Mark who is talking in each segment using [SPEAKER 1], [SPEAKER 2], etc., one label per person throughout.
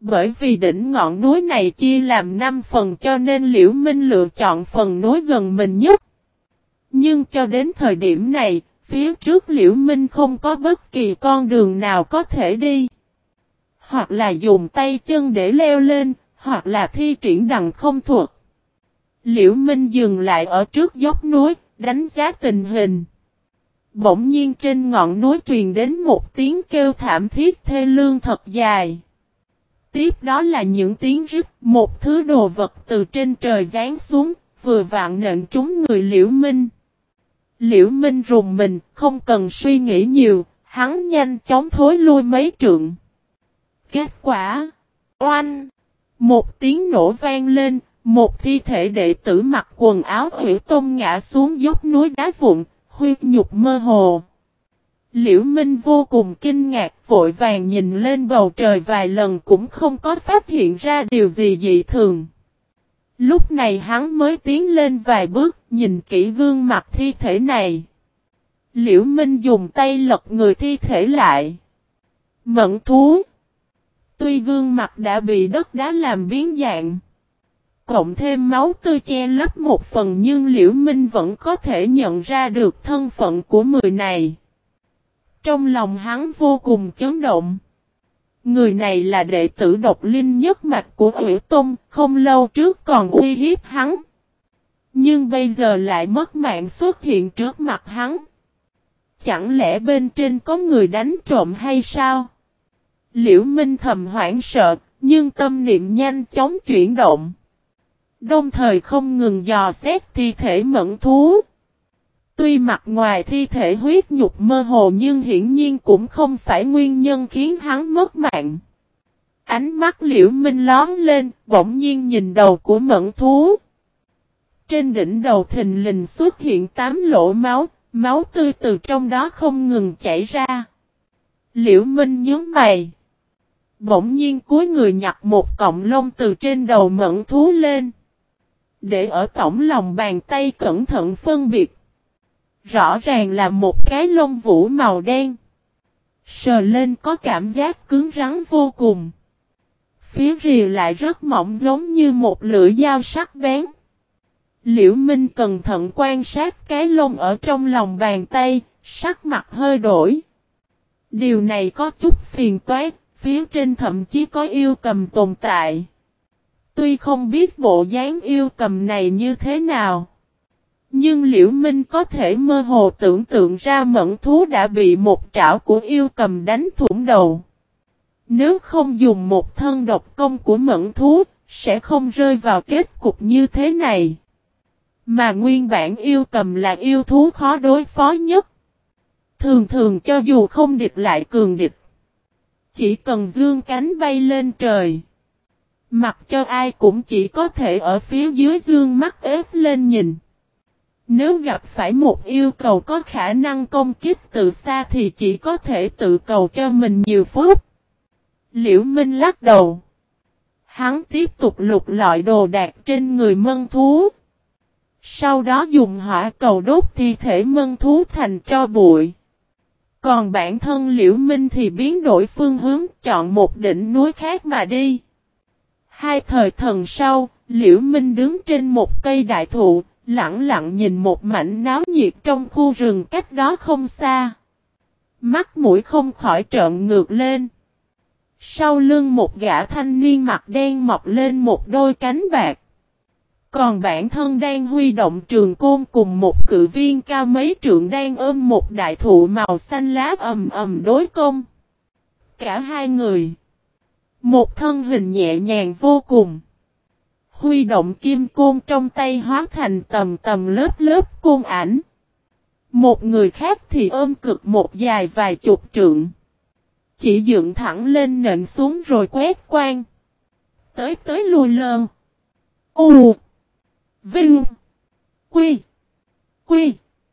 [SPEAKER 1] Bởi vì đỉnh ngọn núi này chia làm 5 phần cho nên Liễu Minh lựa chọn phần núi gần mình nhất. Nhưng cho đến thời điểm này, phía trước Liễu Minh không có bất kỳ con đường nào có thể đi. Hoặc là dùng tay chân để leo lên, hoặc là thi triển đằng không thuật. Liễu Minh dừng lại ở trước dốc núi, đánh giá tình hình. Bỗng nhiên trên ngọn núi truyền đến một tiếng kêu thảm thiết thê lương thật dài. Tiếp đó là những tiếng rít, một thứ đồ vật từ trên trời giáng xuống, vừa vặn nện trúng người Liễu Minh. Liễu Minh rùng mình, không cần suy nghĩ nhiều, hắn nhanh chóng thối lui mấy trượng. Kết quả, oanh! Một tiếng nổ vang lên, một thi thể đệ tử mặc quần áo Hủy Tôn ngã xuống dốc núi đá vụn, huyết nhục mơ hồ. Liễu Minh vô cùng kinh ngạc, vội vàng nhìn lên bầu trời vài lần cũng không có phát hiện ra điều gì dị thường. Lúc này hắn mới tiến lên vài bước, nhìn kỹ gương mặt thi thể này. Liễu Minh dùng tay lật người thi thể lại. Mẫn thú. Tuy gương mặt đã bị đất đá làm biến dạng, cộng thêm máu tươi che lấp một phần nhưng Liễu Minh vẫn có thể nhận ra được thân phận của người này. Trong lòng hắn vô cùng chấn động. Người này là đệ tử độc linh nhất mạch của Hủy Tôn, không lâu trước còn uy hiếp hắn. Nhưng bây giờ lại mất mạng xuất hiện trước mặt hắn. Chẳng lẽ bên trên có người đánh trộm hay sao? Liễu Minh thầm hoảng sợ, nhưng tâm niệm nhanh chóng chuyển động. Đồng thời không ngừng dò xét thi thể mẫn thú. Tuy mặt ngoài thi thể huyết nhục mơ hồ nhưng hiển nhiên cũng không phải nguyên nhân khiến hắn mất mạng. Ánh mắt Liễu Minh lóm lên, bỗng nhiên nhìn đầu của mẫn thú. Trên đỉnh đầu thình lình xuất hiện 8 lỗ máu, máu tươi từ trong đó không ngừng chảy ra. Liễu Minh nhướng mày. Bỗng nhiên cúi người nhặt một cọng lông từ trên đầu mẫn thú lên. Để ở tổng lòng bàn tay cẩn thận phân biệt. Rõ ràng là một cái lông vũ màu đen. Sờ lên có cảm giác cứng rắn vô cùng. Phía rìa lại rất mỏng giống như một lưỡi dao sắc bén. Liễu Minh cẩn thận quan sát cái lông ở trong lòng bàn tay, sắc mặt hơi đổi. Điều này có chút phiền toái, phía trên thậm chí có yêu cầm tồn tại. Tuy không biết bộ dáng yêu cầm này như thế nào, nhưng Liễu Minh có thể mơ hồ tưởng tượng ra mẫn thú đã bị một trảo của yêu cầm đánh thủng đầu. Nếu không dùng một thân độc công của mẫn thú, sẽ không rơi vào kết cục như thế này. Mà nguyên bản yêu cầm là yêu thú khó đối phó nhất. Thường thường cho dù không địch lại cường địch, chỉ cần dương cánh bay lên trời. Mặc cho ai cũng chỉ có thể ở phía dưới dương mắt ép lên nhìn. Nếu gặp phải một yêu cầu có khả năng công kích từ xa thì chỉ có thể tự cầu cho mình nhiều phút. Liễu Minh lắc đầu. Hắn tiếp tục lục lọi đồ đạc trên người mân thú. Sau đó dùng hỏa cầu đốt thi thể mân thú thành tro bụi. Còn bản thân Liễu Minh thì biến đổi phương hướng, chọn một đỉnh núi khác mà đi. Hai thời thần sau, Liễu Minh đứng trên một cây đại thụ, lặng lặng nhìn một mảnh náo nhiệt trong khu rừng cách đó không xa. Mắt mũi không khỏi trợn ngược lên. Sau lưng một gã thanh niên mặt đen mọc lên một đôi cánh bạc. Còn bản thân đang huy động trường côn cùng một cự viên cao mấy trượng đang ôm một đại thụ màu xanh lá ầm ầm đối công. Cả hai người, một thân hình nhẹ nhàng vô cùng. Huy động kim côn trong tay hóa thành tầm tầm lớp lớp côn ảnh. Một người khác thì ôm cực một dài vài chục trượng. Chỉ dựng thẳng lên nện xuống rồi quét quan. Tới lùi lơn. U. Vinh. Quy. Quy.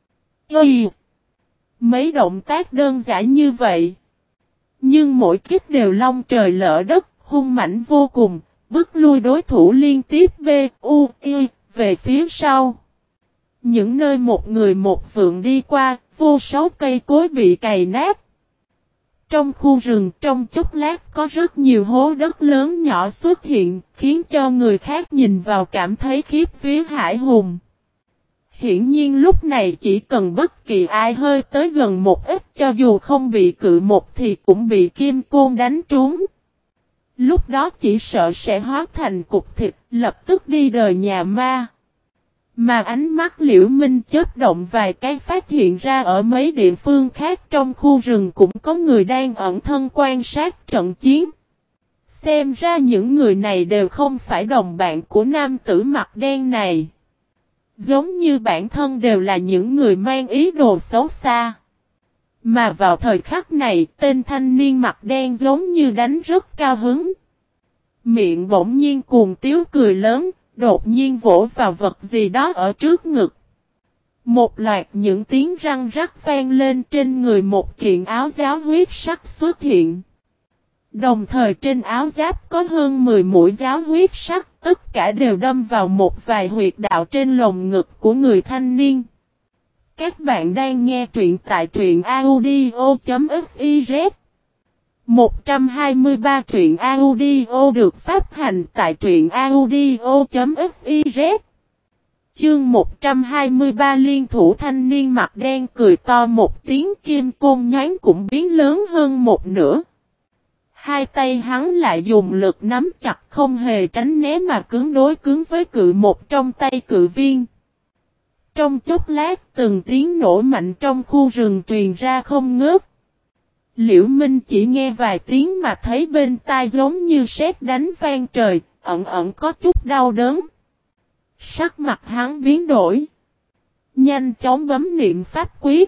[SPEAKER 1] Y. Mấy động tác đơn giản như vậy. Nhưng mỗi kích đều long trời lỡ đất, hung mãnh vô cùng, bức lui đối thủ liên tiếp B, U, Y, về phía sau. Những nơi một người một vượng đi qua, vô số cây cối bị cày nát. trong khu rừng trong chốc lát có rất nhiều hố đất lớn nhỏ xuất hiện, khiến cho người khác nhìn vào cảm thấy khiếp vía hãi hùng. Hiển nhiên lúc này chỉ cần bất kỳ ai hơi tới gần một ít cho dù không bị cự một thì cũng bị kim côn đánh trúng. Lúc đó chỉ sợ sẽ hóa thành cục thịt, lập tức đi đời nhà ma. Mà ánh mắt Liễu Minh chớp động vài cái phát hiện ra ở mấy địa phương khác trong khu rừng cũng có người đang ẩn thân quan sát trận chiến. Xem ra những người này đều không phải đồng bạn của nam tử mặt đen này. Giống như bản thân đều là những người mang ý đồ xấu xa. Mà vào thời khắc này tên thanh niên mặt đen giống như đánh rất cao hứng. Miệng bỗng nhiên cuồng tiếu cười lớn, đột nhiên vỗ vào vật gì đó ở trước ngực. Một loạt những tiếng răng rắc vang lên trên người một kiện áo giáo huyết sắc xuất hiện. Đồng thời trên áo giáp có hơn 10 mũi giáo huyết sắc, tất cả đều đâm vào một vài huyệt đạo trên lồng ngực của người thanh niên. Các bạn đang nghe truyện tại truyện audio.fiz 123 truyện audio được phát hành tại truyện audio.fiz. Chương 123 liên thủ thanh niên mặt đen cười to một tiếng, kim côn nhoáng cũng biến lớn hơn một nửa. Hai tay hắn lại dùng lực nắm chặt không hề tránh né mà cứng đối cứng với cự một trong tay cự viên. Trong chốc lát từng tiếng nổ mạnh trong khu rừng truyền ra không ngớt. Liễu Minh chỉ nghe vài tiếng mà thấy bên tai giống như sét đánh vang trời, ẩn ẩn có chút đau đớn. Sắc mặt hắn biến đổi. Nhanh chóng bấm niệm pháp quyết.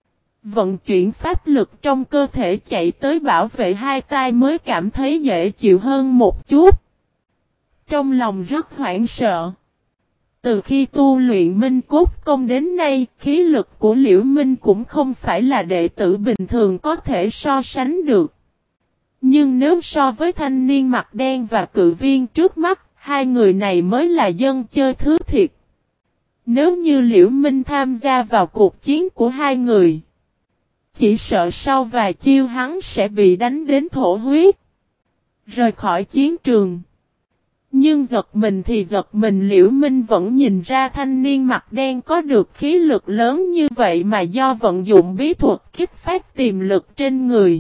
[SPEAKER 1] Vận chuyển pháp lực trong cơ thể chạy tới bảo vệ hai tay mới cảm thấy dễ chịu hơn một chút. Trong lòng rất hoảng sợ. Từ khi tu luyện Minh Cốt Công đến nay, khí lực của Liễu Minh cũng không phải là đệ tử bình thường có thể so sánh được. Nhưng nếu so với thanh niên mặt đen và cự viên trước mắt, hai người này mới là dân chơi thứ thiệt. Nếu như Liễu Minh tham gia vào cuộc chiến của hai người, chỉ sợ sau vài chiêu hắn sẽ bị đánh đến thổ huyết, rời khỏi chiến trường. Nhưng giật mình thì giật mình, Liễu Minh vẫn nhìn ra thanh niên mặt đen có được khí lực lớn như vậy mà do vận dụng bí thuật kích phát tiềm lực trên người.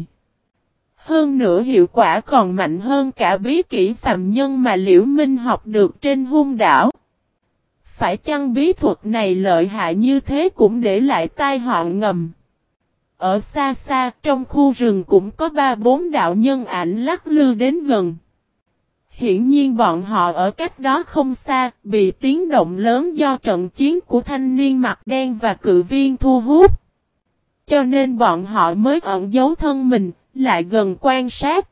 [SPEAKER 1] Hơn nữa hiệu quả còn mạnh hơn cả bí kỹ phàm nhân mà Liễu Minh học được trên hung đảo. Phải chăng bí thuật này lợi hại như thế cũng để lại tai họa ngầm? Ở xa xa trong khu rừng cũng có 3-4 đạo nhân ảnh lắc lư đến gần. Hiển nhiên bọn họ ở cách đó không xa, bị tiếng động lớn do trận chiến của thanh niên mặt đen và cự viên thu hút. Cho nên bọn họ mới ẩn giấu thân mình, lại gần quan sát.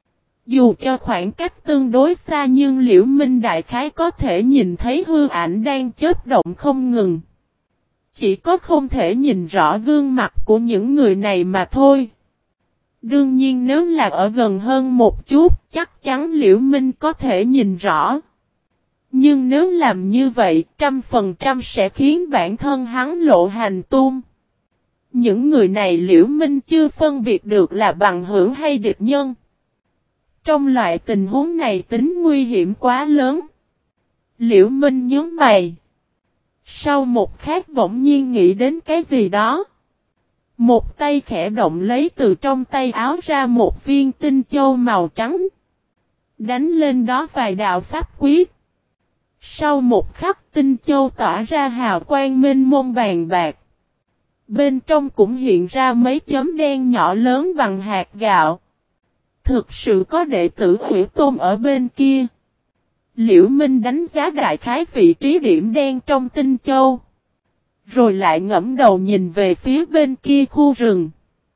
[SPEAKER 1] Dù cho khoảng cách tương đối xa nhưng Liễu Minh đại khái có thể nhìn thấy hư ảnh đang chớp động không ngừng. Chỉ có không thể nhìn rõ gương mặt của những người này mà thôi. Đương nhiên nếu là ở gần hơn một chút, chắc chắn Liễu Minh có thể nhìn rõ. Nhưng nếu làm như vậy, 100% sẽ khiến bản thân hắn lộ hành tung. Những người này Liễu Minh chưa phân biệt được là bằng hữu hay địch nhân. Trong loại tình huống này tính nguy hiểm quá lớn. Liễu Minh nhớ mày. Sau một khắc bỗng nhiên nghĩ đến cái gì đó. Một tay khẽ động lấy từ trong tay áo ra một viên tinh châu màu trắng. Đánh lên đó vài đạo pháp quyết. Sau một khắc tinh châu tỏa ra hào quang mênh mông bàn bạc. Bên trong cũng hiện ra mấy chấm đen nhỏ lớn bằng hạt gạo. Thực sự có đệ tử Hủy Tôn ở bên kia. Liễu Minh đánh giá đại khái vị trí điểm đen trong tinh châu. Rồi lại ngẫm đầu nhìn về phía bên kia khu rừng.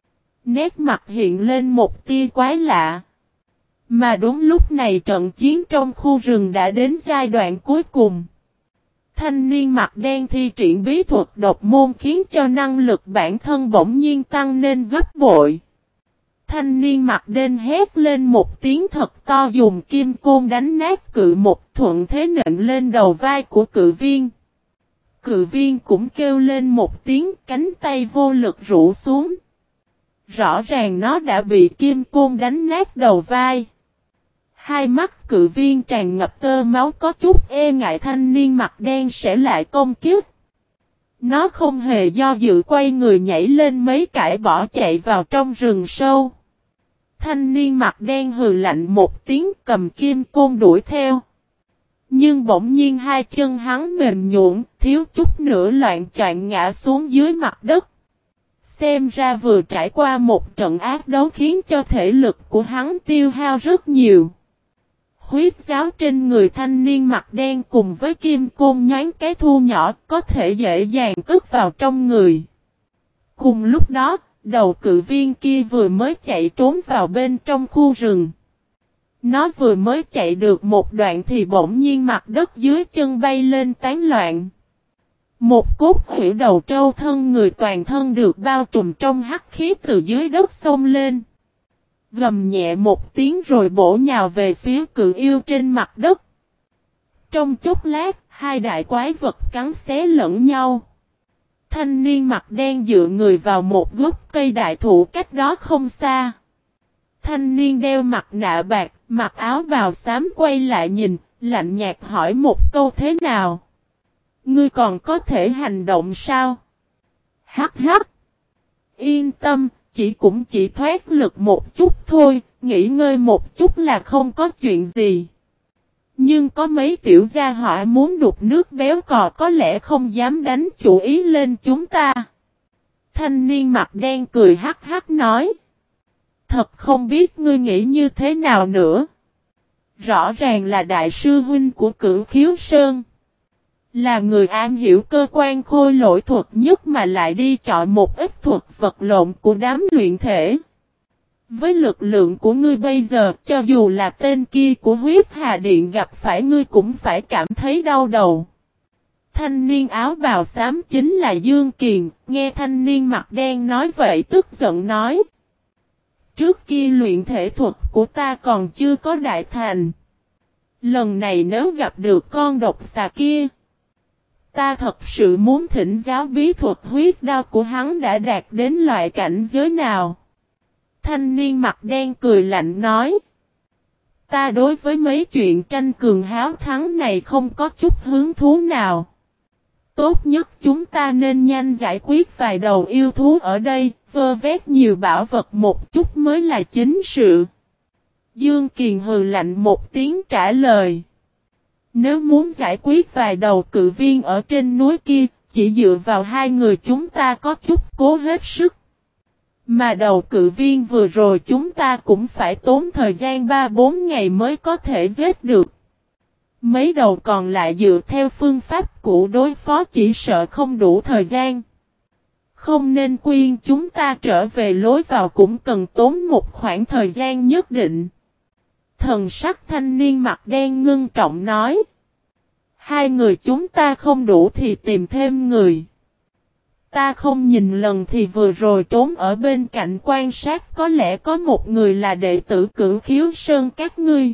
[SPEAKER 1] Nét mặt hiện lên một tia quái lạ. Mà đúng lúc này trận chiến trong khu rừng đã đến giai đoạn cuối cùng. Thanh niên mặt đen thi triển bí thuật độc môn khiến cho năng lực bản thân bỗng nhiên tăng lên gấp bội. Thanh niên mặt đen hét lên một tiếng thật to, dùng kim côn đánh nát cự một, thuận thế nện lên đầu vai của cự viên. Cự viên cũng kêu lên một tiếng, cánh tay vô lực rũ xuống. Rõ ràng nó đã bị kim côn đánh nát đầu vai. Hai mắt cự viên tràn ngập tơ máu, có chút e ngại thanh niên mặt đen sẽ lại công kích. Nó không hề do dự, quay người nhảy lên mấy cải bỏ chạy vào trong rừng sâu. Thanh niên mặt đen hừ lạnh một tiếng, cầm kim côn đuổi theo. Nhưng bỗng nhiên hai chân hắn mềm nhũn, thiếu chút nữa loạng choạng ngã xuống dưới mặt đất. Xem ra vừa trải qua một trận ác đấu khiến cho thể lực của hắn tiêu hao rất nhiều. Huyết giáo trên người thanh niên mặt đen cùng với kim côn nhoáng cái thu nhỏ, có thể dễ dàng cất vào trong người. Cùng lúc đó, đầu cự viên kia vừa mới chạy trốn vào bên trong khu rừng. Nó vừa mới chạy được một đoạn thì bỗng nhiên mặt đất dưới chân bay lên tán loạn. Một cốt hủy đầu trâu thân người toàn thân được bao trùm trong hắc khí từ dưới đất xông lên. Gầm nhẹ một tiếng rồi bổ nhào về phía cự yêu trên mặt đất. Trong chốc lát, hai đại quái vật cắn xé lẫn nhau. Thanh niên mặt đen dựa người vào một gốc cây đại thụ cách đó không xa. Thanh niên đeo mặt nạ bạc, mặc áo bào xám quay lại nhìn, lạnh nhạt hỏi một câu: thế nào? Ngươi còn có thể hành động sao? Hắc hắc. Yên tâm, cũng chỉ thoát lực một chút thôi, nghỉ ngơi một chút là không có chuyện gì. Nhưng có mấy tiểu gia hỏa muốn đục nước béo cò có lẽ không dám đánh chủ ý lên chúng ta. Thanh niên mặt đen cười hắc hắc nói. Thật không biết ngươi nghĩ như thế nào nữa. Rõ ràng là đại sư huynh của Cửu Khiếu Sơn. Là người am hiểu cơ quan khôi lỗi thuật nhất mà lại đi chọn một ít thuật vật lộn của đám luyện thể. Với lực lượng của ngươi bây giờ, cho dù là tên kia của huyết hà điện gặp phải ngươi cũng phải cảm thấy đau đầu. Thanh niên áo bào xám chính là Dương Kiền, nghe thanh niên mặt đen nói vậy tức giận nói. Trước kia luyện thể thuật của ta còn chưa có đại thành. Lần này nếu gặp được con độc xà kia, ta thật sự muốn thỉnh giáo bí thuật huyết đao của hắn đã đạt đến loại cảnh giới nào. Thanh niên mặt đen cười lạnh nói. Ta đối với mấy chuyện tranh cường háo thắng này không có chút hứng thú nào. Tốt nhất chúng ta nên nhanh giải quyết vài đầu yêu thú ở đây, vơ vét nhiều bảo vật một chút mới là chính sự. Dương Kiền hừ lạnh một tiếng trả lời. Nếu muốn giải quyết vài đầu cự viên ở trên núi kia, chỉ dựa vào hai người chúng ta có chút cố hết sức. Mà đầu cự viên vừa rồi chúng ta cũng phải tốn thời gian 3-4 ngày mới có thể giết được. Mấy đầu còn lại dựa theo phương pháp cũ đối phó chỉ sợ không đủ thời gian. Không nên khuyên chúng ta trở về lối vào cũng cần tốn một khoảng thời gian nhất định. Thần sắc thanh niên mặt đen ngưng trọng nói. Hai người chúng ta không đủ thì tìm thêm người. Ta không nhìn lần thì vừa rồi trốn ở bên cạnh quan sát có lẽ có một người là đệ tử Cửu Khiếu Sơn các ngươi.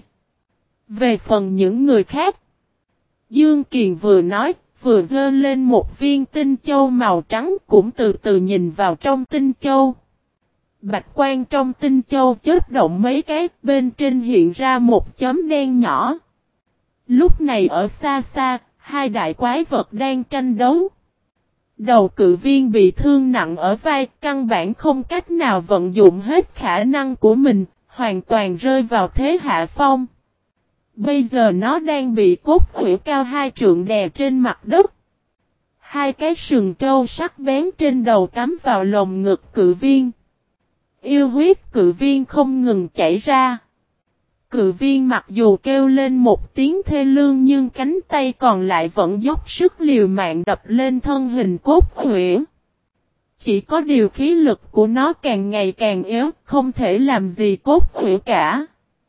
[SPEAKER 1] Về phần những người khác, Dương Kiền vừa nói, vừa giơ lên một viên tinh châu màu trắng cũng từ từ nhìn vào trong tinh châu. Bạch quang trong tinh châu chớp động mấy cái, bên trên hiện ra một chấm đen nhỏ. Lúc này ở xa xa, hai đại quái vật đang tranh đấu. Đầu cự viên bị thương nặng ở vai, căn bản không cách nào vận dụng hết khả năng của mình, hoàn toàn rơi vào thế hạ phong. Bây giờ nó đang bị cốt hủy cao 2 trượng đè trên mặt đất. Hai cái sừng trâu sắc bén trên đầu cắm vào lồng ngực cự viên. Yêu huyết cự viên không ngừng chảy ra. Cự viên mặc dù kêu lên một tiếng thê lương nhưng cánh tay còn lại vẫn dốc sức liều mạng đập lên thân hình cốt hủy. Chỉ có điều khí lực của nó càng ngày càng yếu, không thể làm gì cốt hủy cả.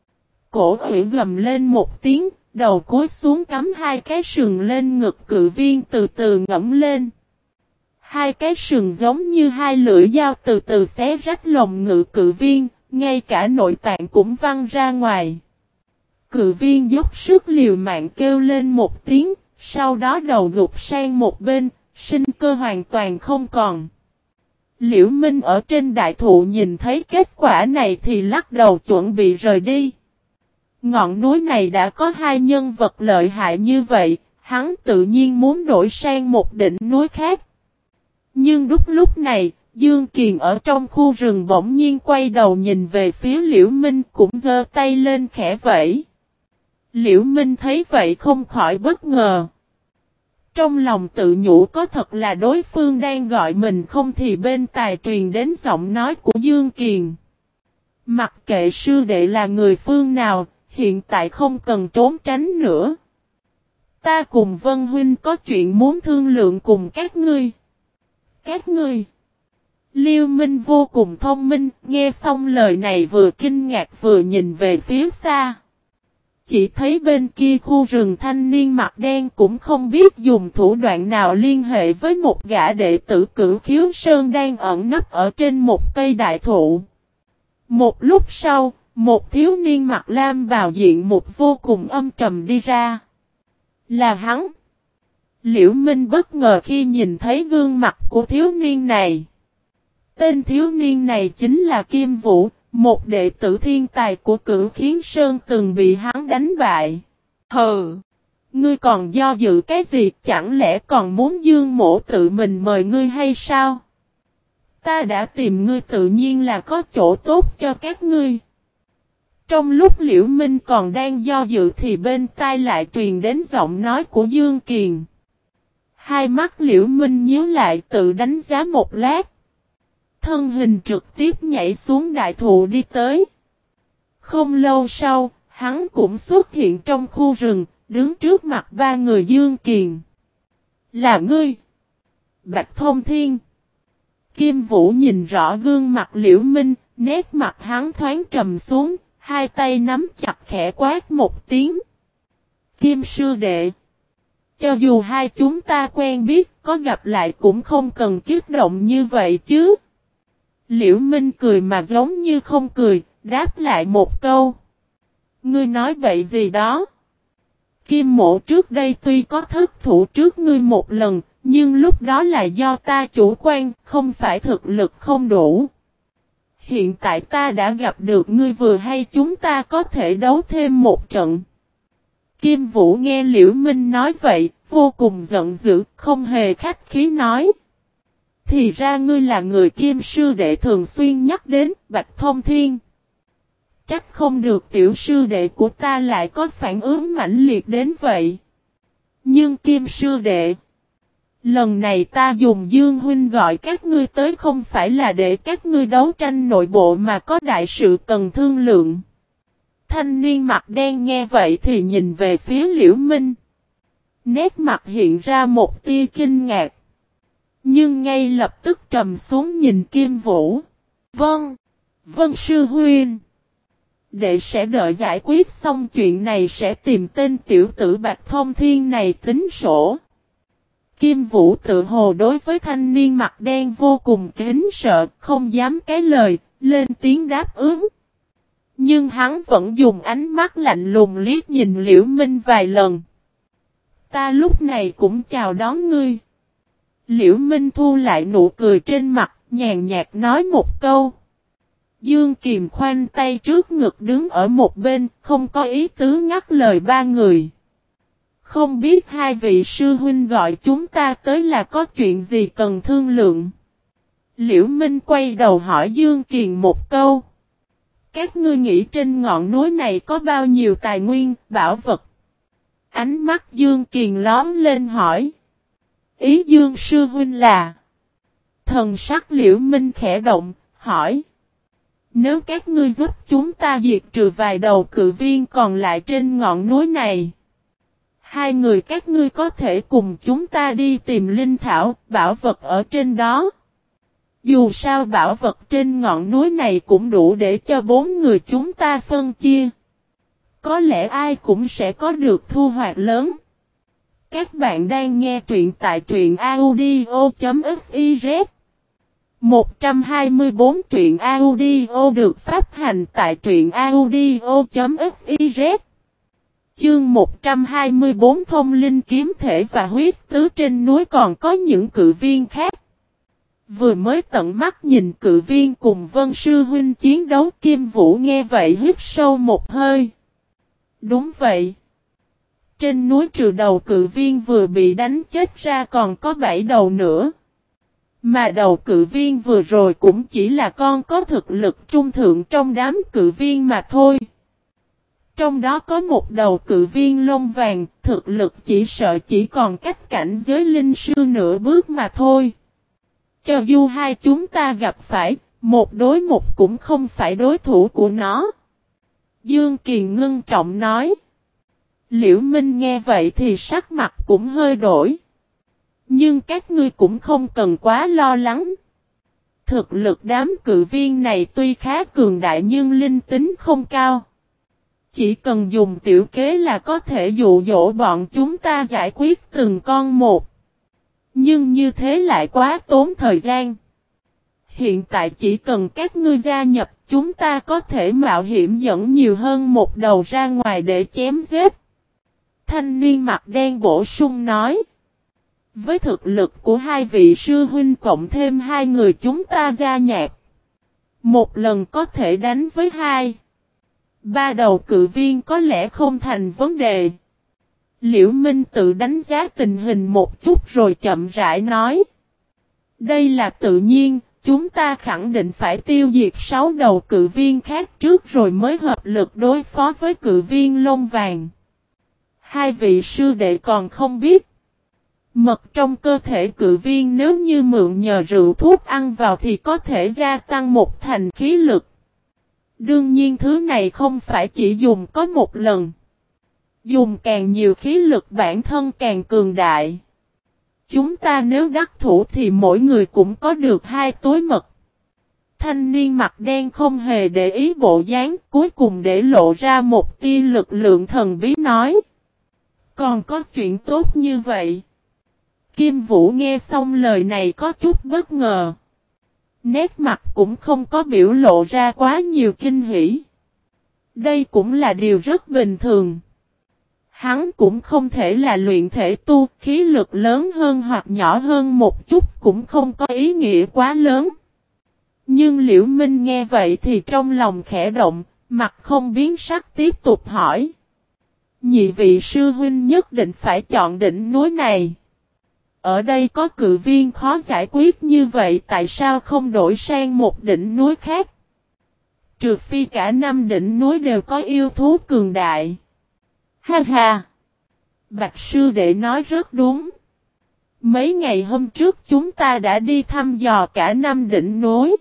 [SPEAKER 1] Cổ hủy gầm lên một tiếng, đầu cúi xuống cắm hai cái sừng lên ngực cự viên từ từ ngẫm lên. Hai cái sừng giống như hai lưỡi dao từ từ xé rách lồng ngực cự viên, ngay cả nội tạng cũng văng ra ngoài. Cự viên dốc sức liều mạng kêu lên một tiếng, sau đó đầu gục sang một bên, sinh cơ hoàn toàn không còn. Liễu Minh ở trên đại thụ nhìn thấy kết quả này thì lắc đầu chuẩn bị rời đi. Ngọn núi này đã có hai nhân vật lợi hại như vậy, hắn tự nhiên muốn đổi sang một đỉnh núi khác. Nhưng lúc này, Dương Kiền ở trong khu rừng bỗng nhiên quay đầu nhìn về phía Liễu Minh cũng giơ tay lên khẽ vẫy. Liễu Minh thấy vậy không khỏi bất ngờ. Trong lòng tự nhủ có thật là đối phương đang gọi mình không thì bên tai truyền đến giọng nói của Dương Kiền. Mặc kệ sư đệ là người phương nào, hiện tại không cần trốn tránh nữa. Ta cùng Vân Huynh có chuyện muốn thương lượng cùng các ngươi. Các ngươi. Liêu Minh vô cùng thông minh, nghe xong lời này vừa kinh ngạc vừa nhìn về phía xa. Chỉ thấy bên kia khu rừng thanh niên mặt đen cũng không biết dùng thủ đoạn nào liên hệ với một gã đệ tử Cửu Khiếu Sơn đang ẩn nấp ở trên một cây đại thụ. Một lúc sau, một thiếu niên mặt lam vào diện một vô cùng âm trầm đi ra. Là hắn. Liễu Minh bất ngờ khi nhìn thấy gương mặt của thiếu niên này. Tên thiếu niên này chính là Kim Vũ, một đệ tử thiên tài của Cửu Khiếu Sơn từng bị hắn đánh bại. Hừ! Ngươi còn do dự cái gì, chẳng lẽ còn muốn Dương Mỗ tự mình mời ngươi hay sao? Ta đã tìm ngươi tự nhiên là có chỗ tốt cho các ngươi. Trong lúc Liễu Minh còn đang do dự thì bên tai lại truyền đến giọng nói của Dương Kiền. Hai mắt Liễu Minh nhíu lại tự đánh giá một lát. Thân hình trực tiếp nhảy xuống đại thụ đi tới. Không lâu sau, hắn cũng xuất hiện trong khu rừng, đứng trước mặt ba người Dương Kiền. Là ngươi! Bạch Thông Thiên! Kim Vũ nhìn rõ gương mặt Liễu Minh, nét mặt hắn thoáng trầm xuống, hai tay nắm chặt khẽ quát một tiếng. Kim sư đệ! Cho dù hai chúng ta quen biết, có gặp lại cũng không cần kích động như vậy chứ. Liễu Minh cười mà giống như không cười, đáp lại một câu. Ngươi nói bậy gì đó? Kim mộ trước đây tuy có thất thủ trước ngươi một lần, nhưng lúc đó là do ta chủ quan, không phải thực lực không đủ. Hiện tại ta đã gặp được ngươi vừa hay chúng ta có thể đấu thêm một trận. Kim Vũ nghe Liễu Minh nói vậy, vô cùng giận dữ, không hề khách khí nói. Thì ra ngươi là người Kim sư đệ thường xuyên nhắc đến, Bạch Thông Thiên. Trách không được tiểu sư đệ của ta lại có phản ứng mãnh liệt đến vậy. Nhưng Kim sư đệ, lần này ta dùng Dương Huynh gọi các ngươi tới không phải là để các ngươi đấu tranh nội bộ mà có đại sự cần thương lượng. Thanh niên mặt đen nghe vậy thì nhìn về phía Liễu Minh. Nét mặt hiện ra một tia kinh ngạc. Nhưng ngay lập tức trầm xuống nhìn Kim Vũ. Vâng, vâng sư huynh. Đệ sẽ đợi giải quyết xong chuyện này sẽ tìm tên tiểu tử Bạch Thông Thiên này tính sổ. Kim Vũ tự hồ đối với thanh niên mặt đen vô cùng kính sợ, không dám cái lời, lên tiếng đáp ứng. Nhưng hắn vẫn dùng ánh mắt lạnh lùng liếc nhìn Liễu Minh vài lần. Ta lúc này cũng chào đón ngươi. Liễu Minh thu lại nụ cười trên mặt, nhàn nhạt nói một câu. Dương Kiềm khoanh tay trước ngực đứng ở một bên, không có ý tứ ngắt lời ba người. Không biết hai vị sư huynh gọi chúng ta tới là có chuyện gì cần thương lượng. Liễu Minh quay đầu hỏi Dương Kiền một câu. Các ngươi nghĩ trên ngọn núi này có bao nhiêu tài nguyên, bảo vật? Ánh mắt Dương Kiền lóm lên hỏi. Ý Dương sư huynh là. Thần sắc Liễu Minh khẽ động, hỏi. Nếu các ngươi giúp chúng ta diệt trừ vài đầu cự viên còn lại trên ngọn núi này. Hai người các ngươi có thể cùng chúng ta đi tìm linh thảo, bảo vật ở trên đó. Dù sao bảo vật trên ngọn núi này cũng đủ để cho bốn người chúng ta phân chia. Có lẽ ai cũng sẽ có được thu hoạch lớn. Các bạn đang nghe truyện tại truyện audio.fiz 124 truyện audio được phát hành tại truyện audio.fiz Chương 124 thông linh kiếm thể và huyết tứ trên núi còn có những cự viên khác. Vừa mới tận mắt nhìn cự viên cùng Vân Sư Huynh chiến đấu, Kim Vũ nghe vậy hít sâu một hơi. Đúng vậy. Trên núi trừ đầu cự viên vừa bị đánh chết ra còn có 7 đầu nữa. Mà đầu cự viên vừa rồi cũng chỉ là con có thực lực trung thượng trong đám cự viên mà thôi. Trong đó có một đầu cự viên lông vàng, thực lực chỉ sợ chỉ còn cách cảnh giới linh sư nửa bước mà thôi. Cho dù hai chúng ta gặp phải, một đối một cũng không phải đối thủ của nó. Dương Kiền ngưng trọng nói. Liễu Minh nghe vậy thì sắc mặt cũng hơi đổi. Nhưng các ngươi cũng không cần quá lo lắng. Thực lực đám cự viên này tuy khá cường đại nhưng linh tính không cao. Chỉ cần dùng tiểu kế là có thể dụ dỗ bọn chúng ta giải quyết từng con một. Nhưng như thế lại quá tốn thời gian. Hiện tại chỉ cần các ngươi gia nhập, chúng ta có thể mạo hiểm dẫn nhiều hơn một đầu ra ngoài để chém giết. Thanh niên mặt đen bổ sung nói. Với thực lực của hai vị sư huynh cộng thêm hai người chúng ta gia nhập, một lần có thể đánh với 2-3 đầu cự viên có lẽ không thành vấn đề. Liễu Minh tự đánh giá tình hình một chút rồi chậm rãi nói. Đây là tự nhiên, chúng ta khẳng định phải tiêu diệt 6 đầu cự viên khác trước rồi mới hợp lực đối phó với cự viên lông vàng. Hai vị sư đệ còn không biết. Mật trong cơ thể cự viên nếu như mượn nhờ rượu thuốc ăn vào thì có thể gia tăng một thành khí lực. Đương nhiên thứ này không phải chỉ dùng có một lần. Dùng càng nhiều khí lực bản thân càng cường đại. Chúng ta nếu đắc thủ thì mỗi người cũng có được 2 túi mật. Thanh niên mặt đen không hề để ý bộ dáng, cuối cùng để lộ ra một tia lực lượng thần bí nói. Còn có chuyện tốt như vậy. Kim Vũ nghe xong lời này có chút bất ngờ. Nét mặt cũng không có biểu lộ ra quá nhiều kinh hỉ. Đây cũng là điều rất bình thường. Hắn cũng không thể là luyện thể tu, khí lực lớn hơn hoặc nhỏ hơn một chút cũng không có ý nghĩa quá lớn. Nhưng Liễu Minh nghe vậy thì trong lòng khẽ động, mặt không biến sắc tiếp tục hỏi. Nhị vị sư huynh nhất định phải chọn đỉnh núi này. Ở đây có cự viên khó giải quyết như vậy tại sao không đổi sang một đỉnh núi khác? Trừ phi cả 5 đỉnh núi đều có yêu thú cường đại. Ha ha! Bạch sư đệ nói rất đúng. Mấy ngày hôm trước chúng ta đã đi thăm dò cả 5 đỉnh núi.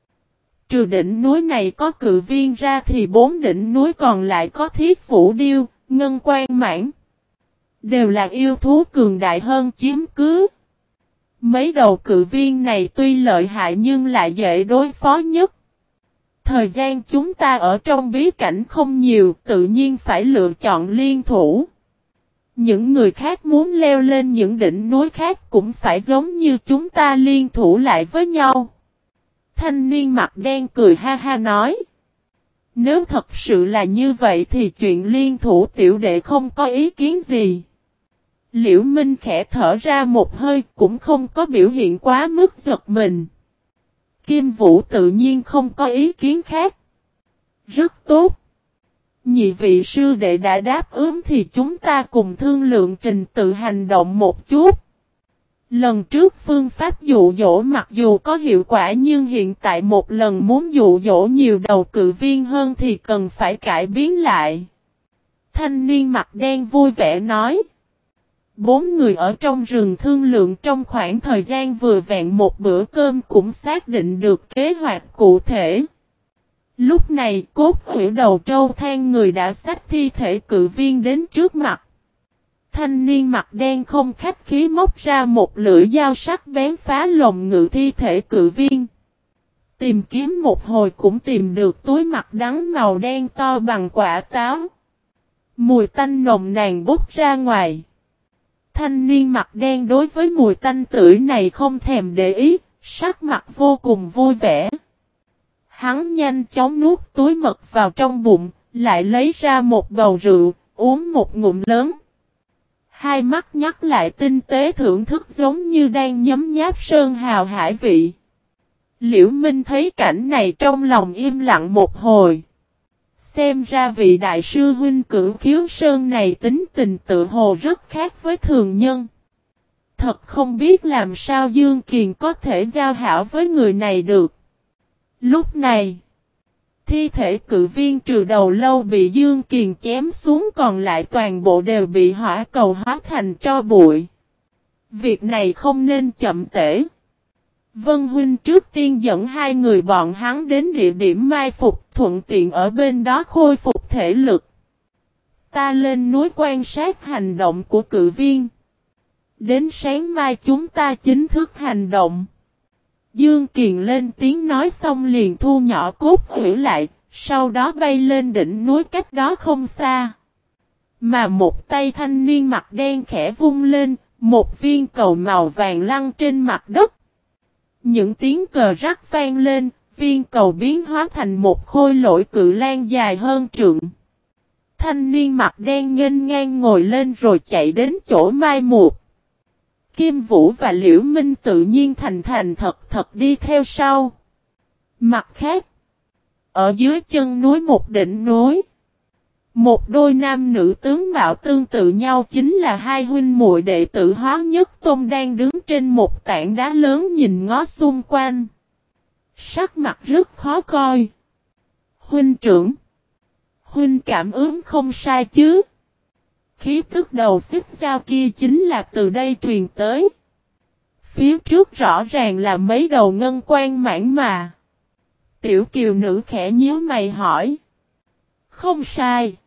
[SPEAKER 1] Trừ đỉnh núi này có cự viên ra thì 4 đỉnh núi còn lại có Thiết Vũ Điêu, Ngân Quan Mãn. Đều là yêu thú cường đại hơn chiếm cứ. Mấy đầu cự viên này tuy lợi hại nhưng lại dễ đối phó nhất. Thời gian chúng ta ở trong bí cảnh không nhiều, tự nhiên phải lựa chọn liên thủ. Những người khác muốn leo lên những đỉnh núi khác cũng phải giống như chúng ta liên thủ lại với nhau. Thanh niên mặt đen cười ha ha nói. Nếu thật sự là như vậy thì chuyện liên thủ tiểu đệ không có ý kiến gì. Liễu Minh khẽ thở ra một hơi cũng không có biểu hiện quá mức giật mình. Kim Vũ tự nhiên không có ý kiến khác. Rất tốt. Nhị vị sư đệ đã đáp ứng thì chúng ta cùng thương lượng trình tự hành động một chút. Lần trước phương pháp dụ dỗ mặc dù có hiệu quả nhưng hiện tại một lần muốn dụ dỗ nhiều đầu cự viên hơn thì cần phải cải biến lại. Thanh niên mặt đen vui vẻ nói. 4 người ở trong rừng thương lượng trong khoảng thời gian vừa vẹn một bữa cơm cũng xác định được kế hoạch cụ thể. Lúc này cốt hủy đầu trâu than người đã xách thi thể cự viên đến trước mặt. Thanh niên mặt đen không khách khí móc ra một lưỡi dao sắc bén phá lồng ngự thi thể cự viên. Tìm kiếm một hồi cũng tìm được túi mặt đắng màu đen to bằng quả táo. Mùi tanh nồng nàn bốc ra ngoài. Thanh niên mặt đen đối với mùi tanh tưởi này không thèm để ý, sắc mặt vô cùng vui vẻ. Hắn nhanh chóng nuốt túi mật vào trong bụng, lại lấy ra một bầu rượu, uống một ngụm lớn. Hai mắt nhắc lại tinh tế thưởng thức giống như đang nhấm nháp sơn hào hải vị. Liễu Minh thấy cảnh này trong lòng im lặng một hồi. Xem ra vị đại sư huynh Cửu Khiếu Sơn này tính tình tự hồ rất khác với thường nhân. Thật không biết làm sao Dương Kiền có thể giao hảo với người này được. Lúc này, thi thể cự viên trừ đầu lâu bị Dương Kiền chém xuống, còn lại toàn bộ đều bị hỏa cầu hóa thành tro bụi. Việc này không nên chậm trễ. Vân huynh trước tiên dẫn hai người bọn hắn đến địa điểm mai phục, thuận tiện ở bên đó khôi phục thể lực. Ta lên núi quan sát hành động của cự viên. Đến sáng mai chúng ta chính thức hành động. Dương Kiền lên tiếng nói xong liền thu nhỏ cốt hủy lại, sau đó bay lên đỉnh núi cách đó không xa. Mà một tay thanh niên mặt đen khẽ vung lên, một viên cầu màu vàng lăn trên mặt đất. Những tiếng cờ rắc vang lên, viên cầu biến hóa thành một khôi lỗi cự lan dài hơn trượng. Thanh niên mặt đen nghênh ngang ngồi lên rồi chạy đến chỗ mai một. Kim Vũ và Liễu Minh tự nhiên thành thật đi theo sau. Mặt khác, ở dưới chân núi một đỉnh núi, một đôi nam nữ tướng mạo tương tự nhau chính là hai huynh muội đệ tử Hóa Nhất Tôn đang đứng trên một tảng đá lớn nhìn ngó xung quanh. Sắc mặt rất khó coi. Huynh trưởng, huynh cảm ứng không sai chứ? Khí tức đầu xích dao kia chính là từ đây truyền tới. Phía trước rõ ràng là mấy đầu ngân quan mãn mà. Tiểu kiều nữ khẽ nhíu mày hỏi. Không sai.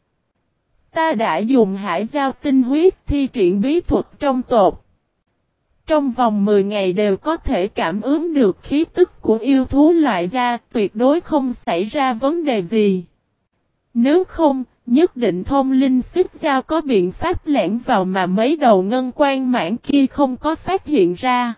[SPEAKER 1] Ta đã dùng hải giao tinh huyết thi triển bí thuật trong tột. Trong vòng 10 ngày đều có thể cảm ứng được khí tức của yêu thú loại ra, tuyệt đối không xảy ra vấn đề gì. Nếu không, nhất định thông linh xích giao có biện pháp lẻn vào mà mấy đầu ngân quan mãn kia không có phát hiện ra.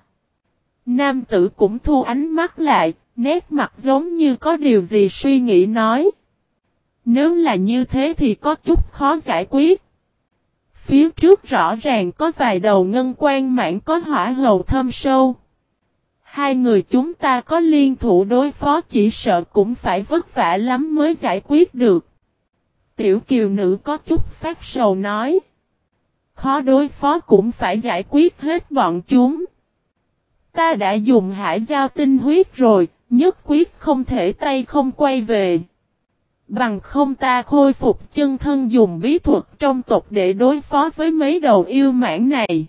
[SPEAKER 1] Nam tử cũng thu ánh mắt lại, nét mặt giống như có điều gì suy nghĩ nói. Nếu là như thế thì có chút khó giải quyết. Phía trước rõ ràng có vài đầu ngân quan mãn có hỏa hầu thâm sâu. Hai người chúng ta có liên thủ đối phó chỉ sợ cũng phải vất vả lắm mới giải quyết được. Tiểu kiều nữ có chút phát sầu nói. Khó đối phó cũng phải giải quyết hết bọn chúng. Ta đã dùng hải giao tinh huyết rồi, nhất quyết không thể tay không quay về. Bằng không ta khôi phục chân thân dùng bí thuật trong tộc để đối phó với mấy đầu yêu mãn này.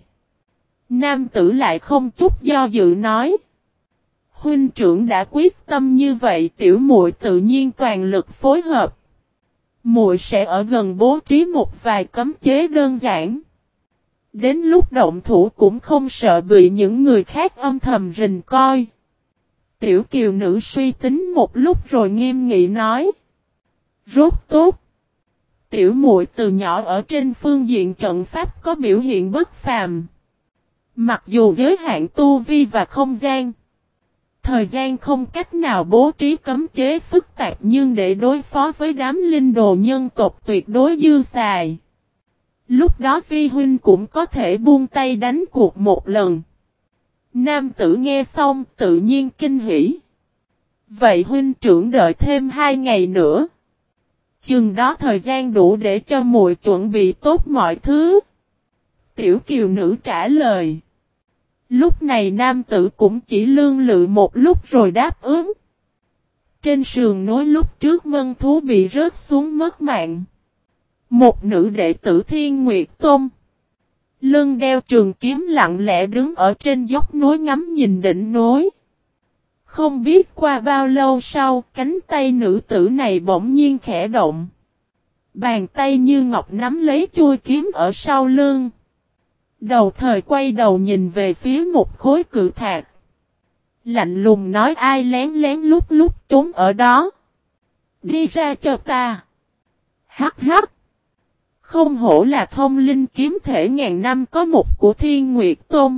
[SPEAKER 1] Nam tử lại không chút do dự nói. Huynh trưởng đã quyết tâm như vậy, tiểu muội tự nhiên toàn lực phối hợp. Muội sẽ ở gần bố trí một vài cấm chế đơn giản. Đến lúc động thủ cũng không sợ bị những người khác âm thầm rình coi. Tiểu kiều nữ suy tính một lúc rồi nghiêm nghị nói. Rốt tốt. Tiểu muội từ nhỏ ở trên phương diện trận pháp có biểu hiện bất phàm. Mặc dù giới hạn tu vi và không gian, thời gian không cách nào bố trí cấm chế phức tạp, nhưng để đối phó với đám linh đồ nhân tộc tuyệt đối dư xài. Lúc đó vi huynh cũng có thể buông tay đánh cuộc một lần. Nam tử nghe xong tự nhiên kinh hỉ. Vậy huynh trưởng đợi thêm 2 ngày nữa. Chừng đó thời gian đủ để cho muội chuẩn bị tốt mọi thứ. Tiểu kiều nữ trả lời. Lúc này nam tử cũng chỉ lương lự một lúc rồi đáp ứng. Trên sườn núi lúc trước mân thú bị rớt xuống mất mạng. Một nữ đệ tử Thiên Nguyệt Tôn, lưng đeo trường kiếm lặng lẽ đứng ở trên dốc núi ngắm nhìn đỉnh núi. Không biết qua bao lâu sau, cánh tay nữ tử này bỗng nhiên khẽ động. Bàn tay như ngọc nắm lấy chuôi kiếm ở sau lưng. Đầu thời quay đầu nhìn về phía một khối cự thạch. Lạnh lùng nói, ai lén lén lút trốn ở đó. Đi ra cho ta. Hắc hắc. Không hổ là thông linh kiếm thể ngàn năm có một của Thiên Nguyệt Tôn.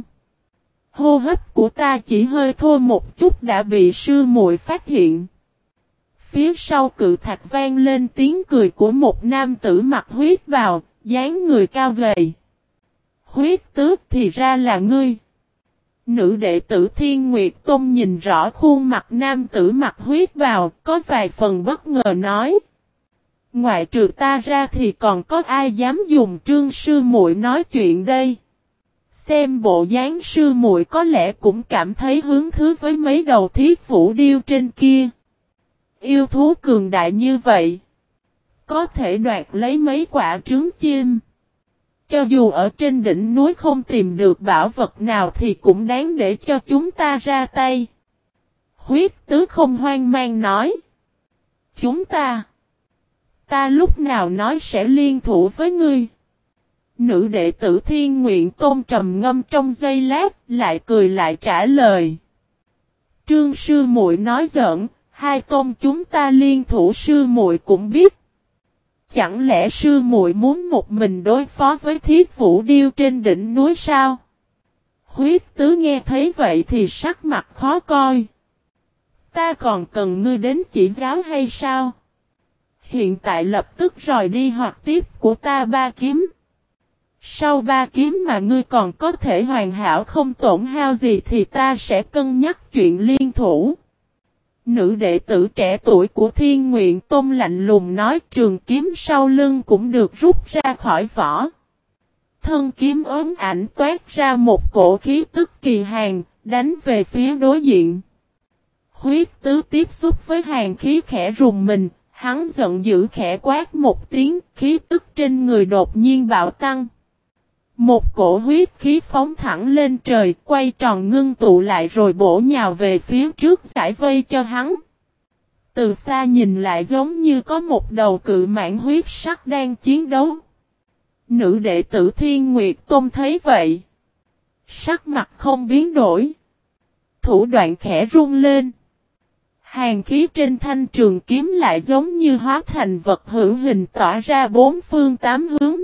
[SPEAKER 1] Hô hấp của ta chỉ hơi thôi một chút đã bị sư muội phát hiện. Phía sau cự thạch vang lên tiếng cười của một nam tử mặc huyết bào, dáng người cao gầy. Huyết tứ thì ra là ngươi. Nữ đệ tử Thiên Nguyệt Tôn nhìn rõ khuôn mặt nam tử mặc huyết bào, có vài phần bất ngờ nói. Ngoại trừ ta ra thì còn có ai dám dùng Trương sư muội nói chuyện đây? Xem bộ dáng sư muội có lẽ cũng cảm thấy hứng thú với mấy đầu thiết vũ điêu trên kia. Yêu thú cường đại như vậy, có thể đoạt lấy mấy quả trứng chim. Cho dù ở trên đỉnh núi không tìm được bảo vật nào thì cũng đáng để cho chúng ta ra tay. Huyết tứ không hoang mang nói. Chúng ta lúc nào nói sẽ liên thủ với ngươi. Nữ đệ tử Thiên Nguyện Tôn trầm ngâm trong giây lát, lại cười lại trả lời. Trương sư muội nói giỡn, hai tôn chúng ta liên thủ sư muội cũng biết. Chẳng lẽ sư muội muốn một mình đối phó với thiết vũ điêu trên đỉnh núi sao? Huyết tứ nghe thấy vậy thì sắc mặt khó coi. Ta còn cần ngươi đến chỉ giáo hay sao? Hiện tại lập tức rời đi hoặc tiếp của ta ba kiếm. Sau ba kiếm mà ngươi còn có thể hoàn hảo không tổn hao gì thì ta sẽ cân nhắc chuyện liên thủ. Nữ đệ tử trẻ tuổi của Thiên Nguyện Tôn lạnh lùng nói, trường kiếm sau lưng cũng được rút ra khỏi vỏ. Thân kiếm ốm ảnh toát ra một cổ khí tức kỳ hàn, đánh về phía đối diện. Huyết tứ tiếp xúc với hàn khí khẽ rùng mình, hắn giận dữ khẽ quát một tiếng, khí tức trên người đột nhiên bạo tăng. Một cổ huyết khí phóng thẳng lên trời, quay tròn ngưng tụ lại rồi bổ nhào về phía trước giải vây cho hắn. Từ xa nhìn lại giống như có một đầu cự mãng huyết sắc đang chiến đấu. Nữ đệ tử Thiên Nguyệt Tôn thấy vậy, sắc mặt không biến đổi, thủ đoạn khẽ rung lên. Hàn khí trên thanh trường kiếm lại giống như hóa thành vật hữu hình tỏa ra bốn phương tám hướng.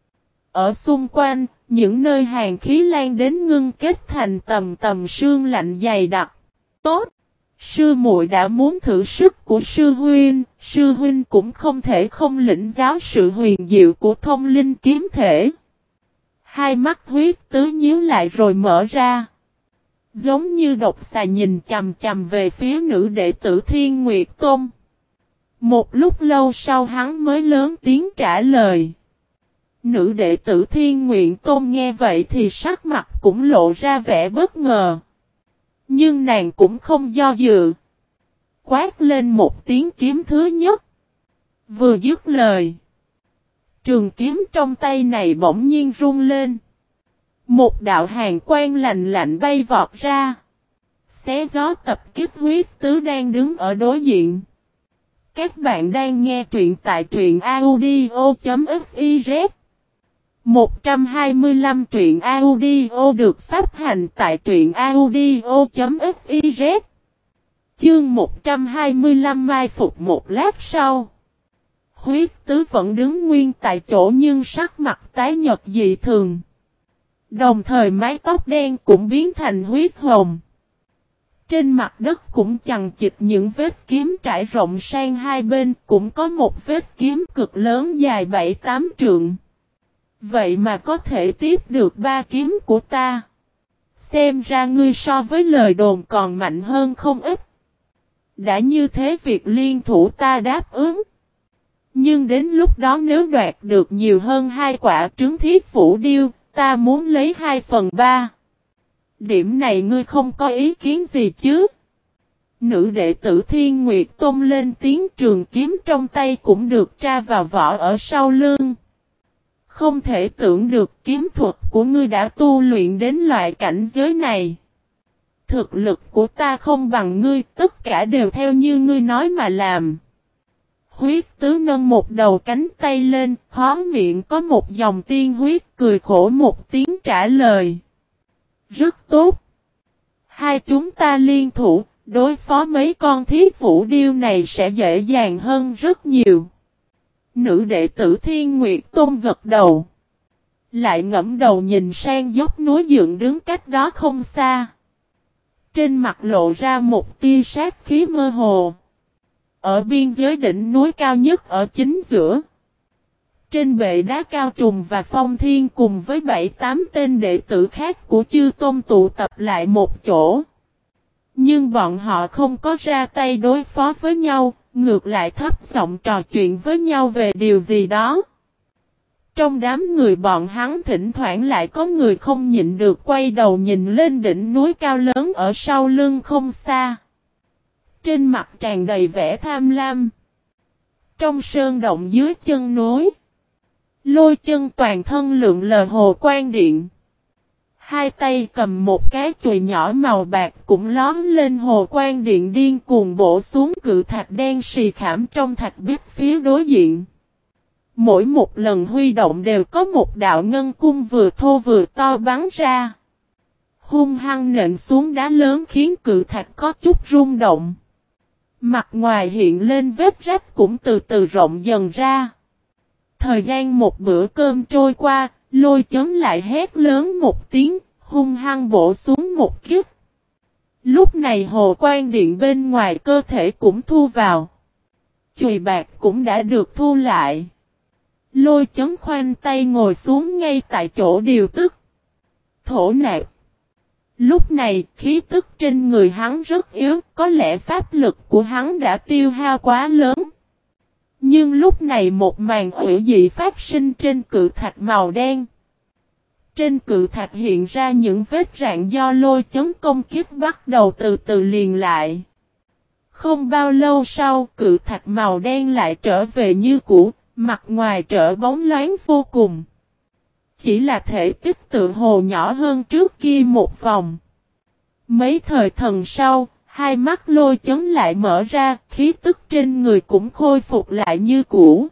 [SPEAKER 1] Ở xung quanh, những nơi hàn khí lan đến ngưng kết thành tầm tầm sương lạnh dày đặc. Tốt! Sư muội đã muốn thử sức của sư huynh cũng không thể không lĩnh giáo sự huyền diệu của thông linh kiếm thể. Hai mắt huyết tứ nhíu lại rồi mở ra. Giống như độc xà nhìn chằm chằm về phía nữ đệ tử Thiên Nguyệt Tôn. Một lúc lâu sau hắn mới lớn tiếng trả lời. Nữ đệ tử Thiên Nguyện Tôn nghe vậy thì sắc mặt cũng lộ ra vẻ bất ngờ. Nhưng nàng cũng không do dự. Quát lên một tiếng kiếm thứ nhất. Vừa dứt lời, trường kiếm trong tay này bỗng nhiên rung lên. Một đạo hàn quang lạnh lạnh bay vọt ra. Xé gió tập kích huyết tứ đang đứng ở đối diện. Các bạn đang nghe truyện tại truyện audio.fiz 125 truyện audio được phát hành tại truyện audio.fiz. Chương 125 mai phục một lát sau. Huyết tứ vẫn đứng nguyên tại chỗ nhưng sắc mặt tái nhợt dị thường. Đồng thời mái tóc đen cũng biến thành huyết hồng. Trên mặt đất cũng chằng chịt những vết kiếm trải rộng sang hai bên, cũng có một vết kiếm cực lớn dài 7-8 trượng. Vậy mà có thể tiếp được ba kiếm của ta. Xem ra ngươi so với lời đồn còn mạnh hơn không ít. Đã như thế việc liên thủ ta đáp ứng. Nhưng đến lúc đó nếu đoạt được nhiều hơn 2 quả trứng thiết vũ điêu, ta muốn lấy 2/3. Điểm này ngươi không có ý kiến gì chứ? Nữ đệ tử Thiên Nguyệt Tôn lên tiếng, trường kiếm trong tay cũng được tra vào vỏ ở sau lưng. Không thể tưởng được kiếm thuật của ngươi đã tu luyện đến loại cảnh giới này. Thực lực của ta không bằng ngươi, tất cả đều theo như ngươi nói mà làm. Huyết tứ nâng một đầu cánh tay lên, khóe miệng có một dòng tiên huyết, cười khổ một tiếng trả lời. Rất tốt. Hai chúng ta liên thủ, đối phó mấy con thiết vũ điêu này sẽ dễ dàng hơn rất nhiều. Nữ đệ tử Thiên Nguyệt Tôn gật đầu. Lại ngẫm đầu nhìn sang dốc núi dựng đứng cách đó không xa. Trên mặt lộ ra một tia sát khí mơ hồ. Ở biên giới đỉnh núi cao nhất ở chính giữa. Trên bệ đá Cao Trùng và Phong Thiên cùng với 7-8 tên đệ tử khác của Chư Tôn tụ tập lại một chỗ. Nhưng bọn họ không có ra tay đối phó với nhau, ngược lại thấp giọng trò chuyện với nhau về điều gì đó. Trong đám người bọn hắn thỉnh thoảng lại có người không nhịn được quay đầu nhìn lên đỉnh núi cao lớn ở sau lưng không xa. Trên mặt tràn đầy vẻ tham lam. Trong sơn động dưới chân núi, Lôi Chân toàn thân lượn lờ hồ quan điện. Hai tay cầm một cái chùy nhỏ màu bạc cũng lóm lên hồ quan điện điên cuồng bổ xuống cự thạch đen xì khảm trong thạch bích phía đối diện. Mỗi một lần huy động đều có một đạo ngân cung vừa thô vừa to bắn ra. Hung hăng nện xuống đá lớn khiến cự thạch có chút rung động. Mặt ngoài hiện lên vết rách cũng từ từ rộng dần ra. Thời gian một bữa cơm trôi qua, Lôi Chấn lại hét lớn một tiếng, hung hăng bổ xuống một kiếp. Lúc này hồ quan điện bên ngoài cơ thể cũng thu vào. Chùy bạc cũng đã được thu lại. Lôi Chấn khoanh tay ngồi xuống ngay tại chỗ điều tức. Thổ nạp. Lúc này khí tức trên người hắn rất yếu, có lẽ pháp lực của hắn đã tiêu hao quá lớn. Nhưng lúc này một màn hủy dị phát sinh trên cự thạch màu đen. Trên cự thạch hiện ra những vết rạn do Lôi Chấn công kích bắt đầu từ từ liền lại. Không bao lâu sau cự thạch màu đen lại trở về như cũ, mặt ngoài trở bóng loáng vô cùng. Chỉ là thể tích tự hồ nhỏ hơn trước kia một vòng. Mấy thời thần sau, hai mắt Lôi Chấn lại mở ra, khí tức trên người cũng khôi phục lại như cũ.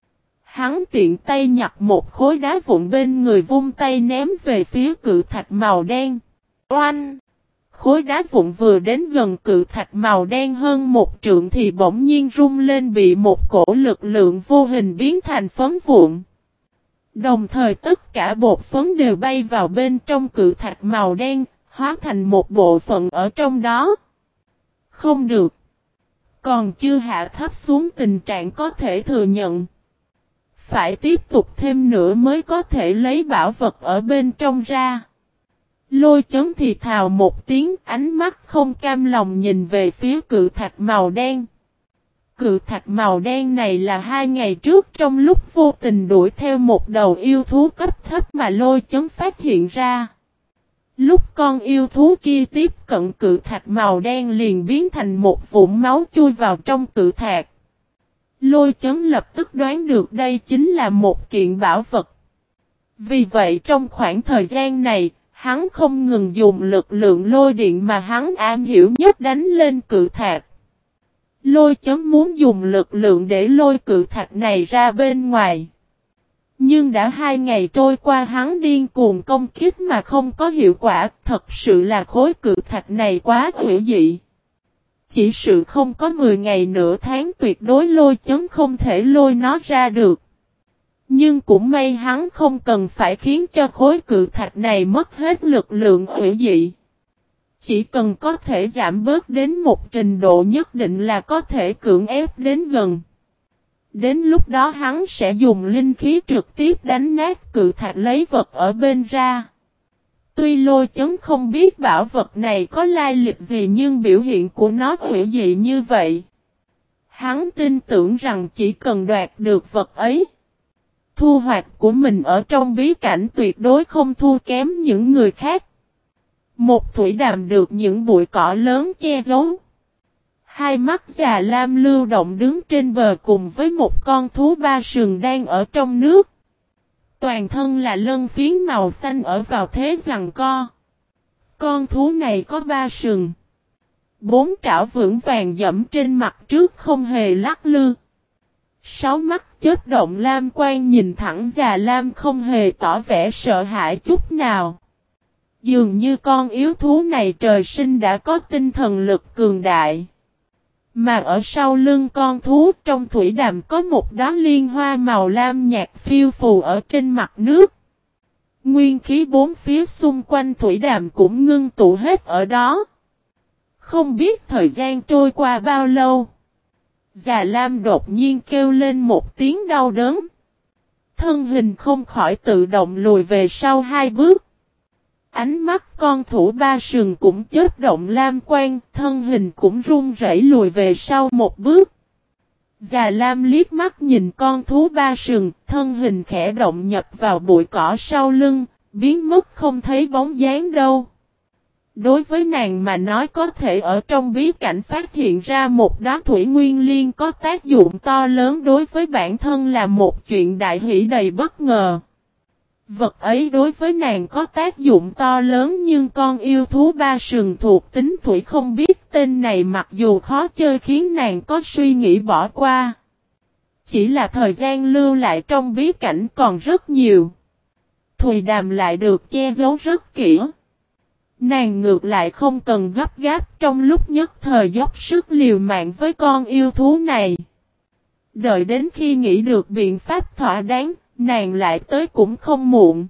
[SPEAKER 1] Hắn tiện tay nhặt một khối đá vụn bên người vung tay ném về phía cự thạch màu đen. Oanh! Khối đá vụn vừa đến gần cự thạch màu đen hơn một trượng thì bỗng nhiên rung lên bị một cổ lực lượng vô hình biến thành phấn vụn. Đồng thời tất cả bột phấn đều bay vào bên trong cự thạch màu đen, hóa thành một bộ phận ở trong đó. Không được. Còn chưa hạ thấp xuống tình trạng có thể thừa nhận. Phải tiếp tục thêm nữa mới có thể lấy bảo vật ở bên trong ra. Lôi Chấn thì thào một tiếng, ánh mắt không cam lòng nhìn về phía cự thạch màu đen. Cự thạch màu đen này là 2 ngày trước trong lúc vô tình đuổi theo một đầu yêu thú cấp thấp mà Lôi Chấn phát hiện ra. Lúc con yêu thú kia tiếp cận cự thạch màu đen liền biến thành một vũng máu chui vào trong cự thạch. Lôi Chấn lập tức đoán được đây chính là một kiện bảo vật. Vì vậy trong khoảng thời gian này, hắn không ngừng dùng lực lượng lôi điện mà hắn am hiểu nhất đánh lên cự thạch. Lôi Chấn muốn dùng lực lượng để lôi cự thạch này ra bên ngoài. Nhưng đã 2 ngày trôi qua hắn điên cuồng công kích mà không có hiệu quả, thật sự là khối cự thạch này quá hủy dị. Chỉ sự không có 10 ngày nửa tháng tuyệt đối Lôi Chấn không thể lôi nó ra được. Nhưng cũng may hắn không cần phải khiến cho khối cự thạch này mất hết lực lượng hủy dị. Chỉ cần có thể giảm bớt đến một trình độ nhất định là có thể cưỡng ép đến gần. Đến lúc đó hắn sẽ dùng linh khí trực tiếp đánh nát cự thạch lấy vật ở bên ra. Tuy Lôi Chấn không biết bảo vật này có lai lịch gì nhưng biểu hiện của nó hữu dị như vậy. Hắn tin tưởng rằng chỉ cần đoạt được vật ấy, thu hoạch của mình ở trong bí cảnh tuyệt đối không thua kém những người khác. Một thủy đàm được những bụi cỏ lớn che giấu. Hai mắt già lam lưu động đứng trên bờ cùng với một con thú ba sừng đang ở trong nước. Toàn thân là lân phiến màu xanh ở vào thế giằng co. Con thú này có 3 sừng. 4 trảo vững vàng dẫm trên mặt trước không hề lắc lư. 6 mắt chớp động lam quang nhìn thẳng già lam không hề tỏ vẻ sợ hãi chút nào. Dường như con yếu thú này trời sinh đã có tinh thần lực cường đại. Mà ở sau lưng con thú trong thủy đàm có một đóa liên hoa màu lam nhạt phiêu phù ở trên mặt nước. Nguyên khí bốn phía xung quanh thủy đàm cũng ngưng tụ hết ở đó. Không biết thời gian trôi qua bao lâu. Già Lam đột nhiên kêu lên một tiếng đau đớn. Thân hình không khỏi tự động lùi về sau 2 bước. Ánh mắt con thú ba sừng cũng chớp động lam quang, thân hình cũng run rẩy lùi về sau 1 bước. Già Lam liếc mắt nhìn con thú ba sừng, thân hình khẽ động nhập vào bụi cỏ sau lưng, biến mất không thấy bóng dáng đâu. Đối với nàng mà nói có thể ở trong bí cảnh phát hiện ra một đóa thủy nguyên liên có tác dụng to lớn đối với bản thân là một chuyện đại hỷ đầy bất ngờ. Vật ấy đối với nàng có tác dụng to lớn nhưng con yêu thú ba sừng thuộc tính thủy không biết tên này mặc dù khó chơi khiến nàng có suy nghĩ bỏ qua. Chỉ là thời gian lưu lại trong bí cảnh còn rất nhiều. Thùy Đàm lại được che giấu rất kỹ. Nàng ngược lại không cần gấp gáp trong lúc nhất thời dốc sức liều mạng với con yêu thú này. Đợi đến khi nghĩ được biện pháp thỏa đáng, nàng lại tới cũng không muộn.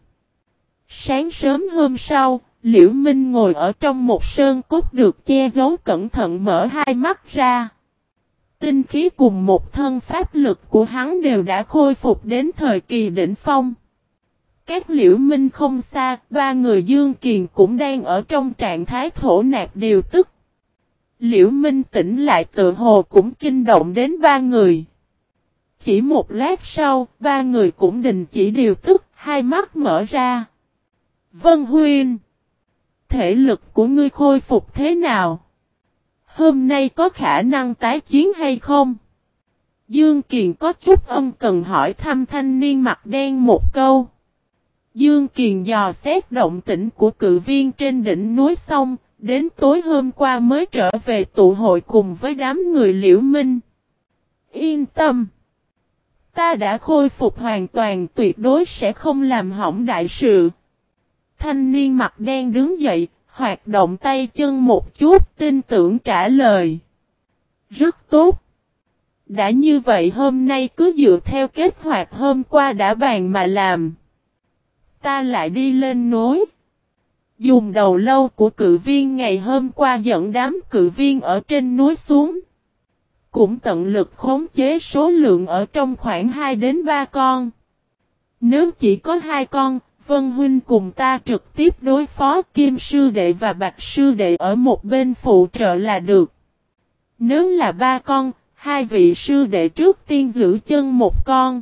[SPEAKER 1] Sáng sớm hôm sau, Liễu Minh ngồi ở trong một sơn cốt được che giấu cẩn thận mở 2 mắt ra. Tinh khí cùng một thân pháp lực của hắn đều đã khôi phục đến thời kỳ đỉnh phong. Các Liễu Minh không xa, 3 người Dương Kiền cũng đang ở trong trạng thái thổ nạp điều tức. Liễu Minh tỉnh lại tự hồ cũng kinh động đến 3 người. Chỉ một lát sau, 3 người cũng đình chỉ điều tức, 2 mắt mở ra. Vân Huynh, thể lực của ngươi khôi phục thế nào? Hôm nay có khả năng tái chiến hay không? Dương Kiền có chút ân cần hỏi thăm thanh niên mặt đen một câu. Dương Kiền dò xét động tĩnh của cự viên trên đỉnh núi xong, đến tối hôm qua mới trở về tụ hội cùng với đám người Liễu Minh. Yên tâm! Ta đã khôi phục hoàn toàn, tuyệt đối sẽ không làm hỏng đại sự. Thanh niên mặt đen đứng dậy, hoạt động tay chân một chút, tin tưởng trả lời. Rất tốt. Đã như vậy hôm nay cứ dựa theo kết hoạt hôm qua đã bàn mà làm. Ta lại đi lên núi. Dùng đầu lâu của cự viên ngày hôm qua dẫn đám cự viên ở trên núi xuống. Cũng tận lực khống chế số lượng ở trong khoảng 2 đến 3 con. Nếu chỉ có 2 con, Vân Huynh cùng ta trực tiếp đối phó Kim Sư Đệ và Bạch Sư Đệ ở một bên phụ trợ là được. Nếu là 3 con, 2 vị Sư Đệ trước tiên giữ chân một con.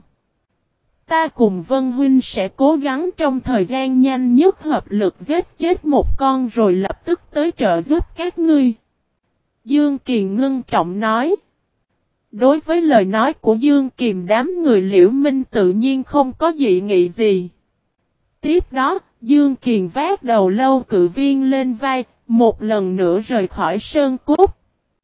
[SPEAKER 1] Ta cùng Vân Huynh sẽ cố gắng trong thời gian nhanh nhất hợp lực giết chết một con rồi lập tức tới trợ giúp các ngươi. Dương Kiền ngưng trọng nói. Đối với lời nói của Dương Kiền đám người Liễu Minh tự nhiên không có dị nghị gì. Tiếp đó, Dương Kiền vác đầu lâu cự viên lên vai, một lần nữa rời khỏi sơn cốt.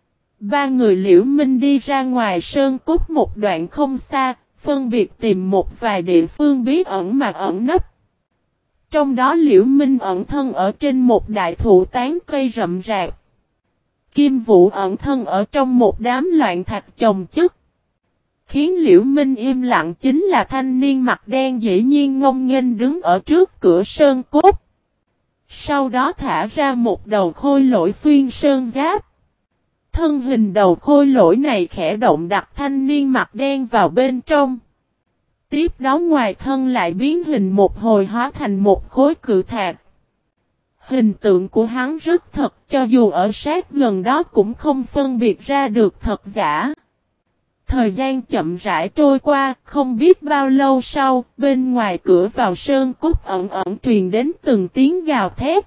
[SPEAKER 1] 3 người Liễu Minh đi ra ngoài sơn cốt một đoạn không xa, phân biệt tìm một vài địa phương bí ẩn mà ẩn nấp. Trong đó Liễu Minh ẩn thân ở trên một đại thụ tán cây rậm rạp. Kim Vũ ẩn thân ở trong một đám loạn thạch chồng chất. Khiến Liễu Minh im lặng chính là thanh niên mặt đen dĩ nhiên ngông nghênh đứng ở trước cửa sơn cốt. Sau đó thả ra một đầu khôi lỗi xuyên sơn giáp. Thân hình đầu khôi lỗi này khẽ động đặt thanh niên mặt đen vào bên trong. Tiếp đó ngoài thân lại biến hình một hồi hóa thành một khối cự thạch. Hình tượng của hắn rất thật, cho dù ở sát gần đó cũng không phân biệt ra được thật giả. Thời gian chậm rãi trôi qua, không biết bao lâu sau, bên ngoài cửa vào sơn cốt ẩn ẩn truyền đến từng tiếng gào thét.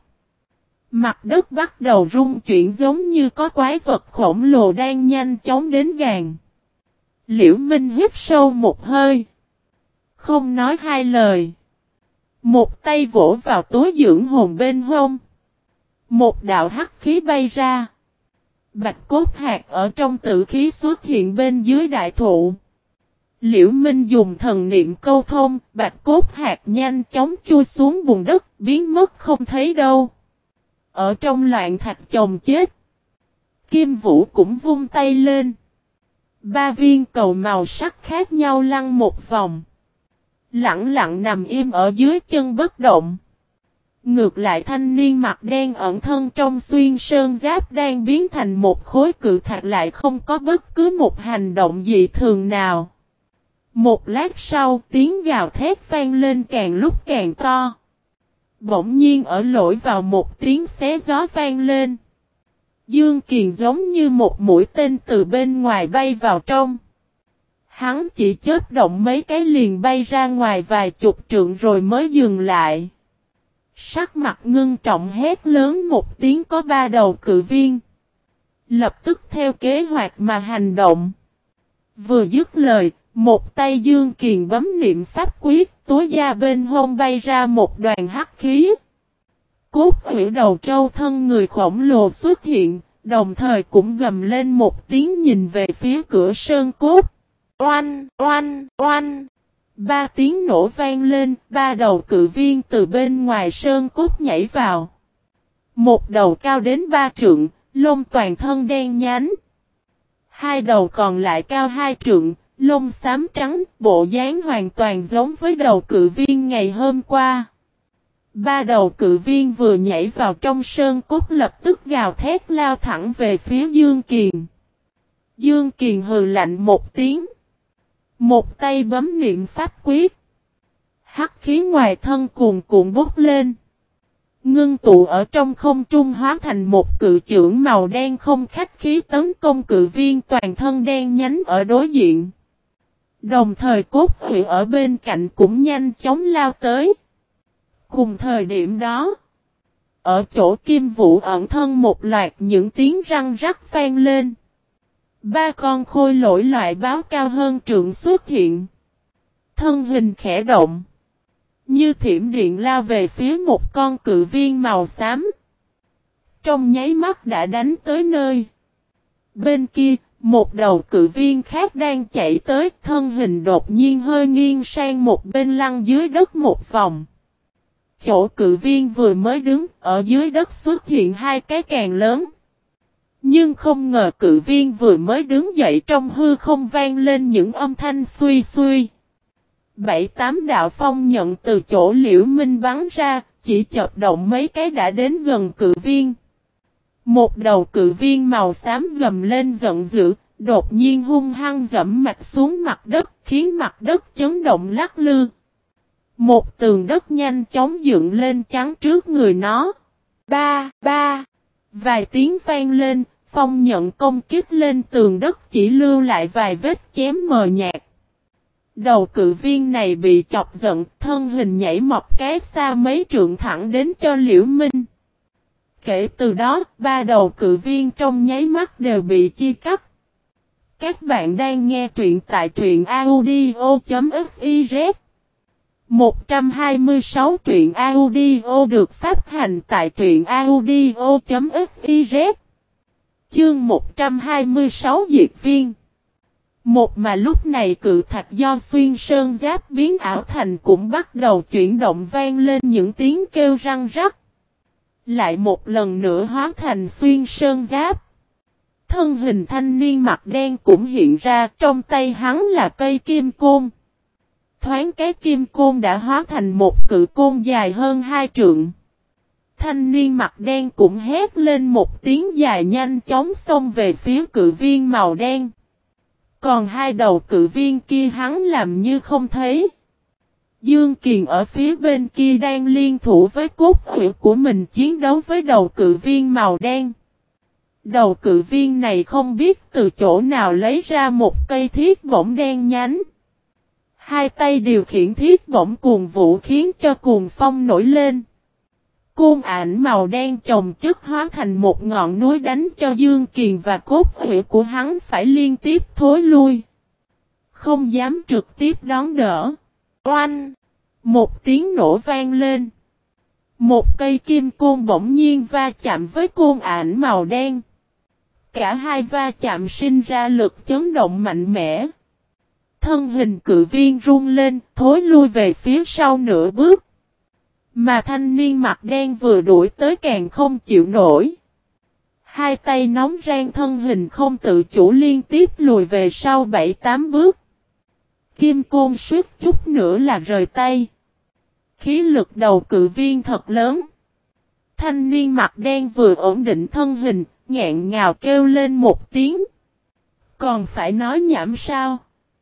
[SPEAKER 1] Mặt đất bắt đầu rung chuyển giống như có quái vật khổng lồ đang nhanh chóng đến gần. Liễu Minh hít sâu một hơi. Không nói 2 lời. Một tay vỗ vào túi dưỡng hồn bên hông. Một đạo hắc khí bay ra. Bạch cốt hạt ở trong tử khí xuất hiện bên dưới đại thụ. Liễu Minh dùng thần niệm câu thông, bạch cốt hạt nhanh chóng chui xuống bùn đất, biến mất không thấy đâu. Ở trong loạn thạch chồng chết. Kim Vũ cũng vung tay lên. 3 viên cầu màu sắc khác nhau lăn một vòng. Lặng lặng nằm im ở dưới chân bất động. Ngược lại thanh niên mặt đen ẩn thân trong xuyên sơn giáp đang biến thành một khối cự thạch lại không có bất cứ một hành động dị thường nào. Một lát sau, tiếng gào thét vang lên càng lúc càng to. Bỗng nhiên ở lối vào một tiếng xé gió vang lên. Dương Kiền giống như một mũi tên từ bên ngoài bay vào trong. Hắn chỉ chớp động mấy cái liền bay ra ngoài vài chục trượng rồi mới dừng lại. Sắc mặt ngưng trọng hét lớn một tiếng có 3 đầu cự viên. Lập tức theo kế hoạch mà hành động. Vừa dứt lời, một tay Dương Kiền bấm niệm pháp quyết, túi da bên hông bay ra một đoàn hắc khí. Cốt hủy đầu trâu thân người khổng lồ xuất hiện, đồng thời cũng gầm lên một tiếng nhìn về phía cửa sơn cốt. Oanh, oanh, oanh. 3 tiếng nổ vang lên, 3 đầu cự viên từ bên ngoài sơn cốt nhảy vào. Một đầu cao đến 3 trượng, lông toàn thân đen nhánh. 2 đầu còn lại cao 2 trượng, lông xám trắng, bộ dáng hoàn toàn giống với đầu cự viên ngày hôm qua. 3 đầu cự viên vừa nhảy vào trong sơn cốt lập tức gào thét lao thẳng về phía Dương Kiền. Dương Kiền hừ lạnh một tiếng. Một tay bấm niệm pháp quyết. Hắc khí ngoài thân cuồn cuộn bốc lên. Ngưng tụ ở trong không trung hóa thành một cự chưởng màu đen không khách khí tấn công cự viên toàn thân đen nhánh ở đối diện. Đồng thời cốt hủy ở bên cạnh cũng nhanh chóng lao tới. Cùng thời điểm đó, ở chỗ Kim Vũ ẩn thân một loạt những tiếng răng rắc vang lên. 3 con khôi lỗi loại báo cao hơn trượng xuất hiện. Thân hình khẽ động. Như thiểm điện lao về phía một con cự viên màu xám. Trong nháy mắt đã đánh tới nơi. Bên kia, một đầu cự viên khác đang chạy tới, thân hình đột nhiên hơi nghiêng sang một bên lăn dưới đất một vòng. Chỗ cự viên vừa mới đứng, ở dưới đất xuất hiện 2 cái càng lớn. Nhưng không ngờ cự viên vừa mới đứng dậy trong hư không vang lên những âm thanh suy suy. 7-8 đạo phong nhận từ chỗ Liễu Minh bắn ra, chỉ chợp động mấy cái đã đến gần cự viên. Một đầu cự viên màu xám gầm lên giận dữ, đột nhiên hung hăng dẫm mặt xuống mặt đất, khiến mặt đất chấn động lắc lư. Một tường đất nhanh chóng dựng lên chắn trước người nó. Ba, ba. Vài tiếng vang lên, phong nhận công kích lên tường đất chỉ lưu lại vài vết chém mờ nhạt. Đầu cự viên này bị chọc giận, thân hình nhảy mọc cái xa mấy trượng thẳng đến cho Liễu Minh. Kể từ đó, 3 đầu cự viên trong nháy mắt đều bị chia cắt. Các bạn đang nghe truyện tại truyện audio.fiz 126 truyện audio được phát hành tại truyện audio.fiz. Chương 126 Diệt Viên. Một mà lúc này cự thạch do xuyên sơn giáp biến ảo thành cũng bắt đầu chuyển động vang lên những tiếng kêu răng rắc. Lại một lần nữa hóa thành xuyên sơn giáp. Thân hình thanh niên mặt đen cũng hiện ra, trong tay hắn là cây kim côn. Thoáng cái kim côn đã hóa thành một cự côn dài hơn 2 trượng. Thanh niên mặt đen cũng hét lên một tiếng dài nhanh chóng xông về phía cự viên màu đen. Còn 2 đầu cự viên kia hắn làm như không thấy. Dương Kiền ở phía bên kia đang liên thủ với cốt hủy của mình chiến đấu với đầu cự viên màu đen. Đầu cự viên này không biết từ chỗ nào lấy ra một cây thiết bổng đen nhánh. 2 tay điều khiển thiết bổng cuồng vũ khiến cho cuồng phong nổi lên. Côn ảnh màu đen chồng chất hóa thành một ngọn núi đánh cho Dương Kiền và cốt hủy của hắn phải liên tiếp thối lui. Không dám trực tiếp đón đỡ. Oanh! Một tiếng nổ vang lên. Một cây kim côn bỗng nhiên va chạm với côn ảnh màu đen. Cả hai va chạm sinh ra lực chấn động mạnh mẽ. Thân hình cự viên rung lên, thối lui về phía sau nửa bước. Mà thanh niên mặt đen vừa đuổi tới càng không chịu nổi. 2 tay nóng rang thân hình không tự chủ liên tiếp lùi về sau 7-8 bước. Kim côn suýt chút nữa là rời tay. Khí lực đầu cự viên thật lớn. Thanh niên mặt đen vừa ổn định thân hình, nghẹn ngào kêu lên một tiếng. Còn phải nói nhảm sao?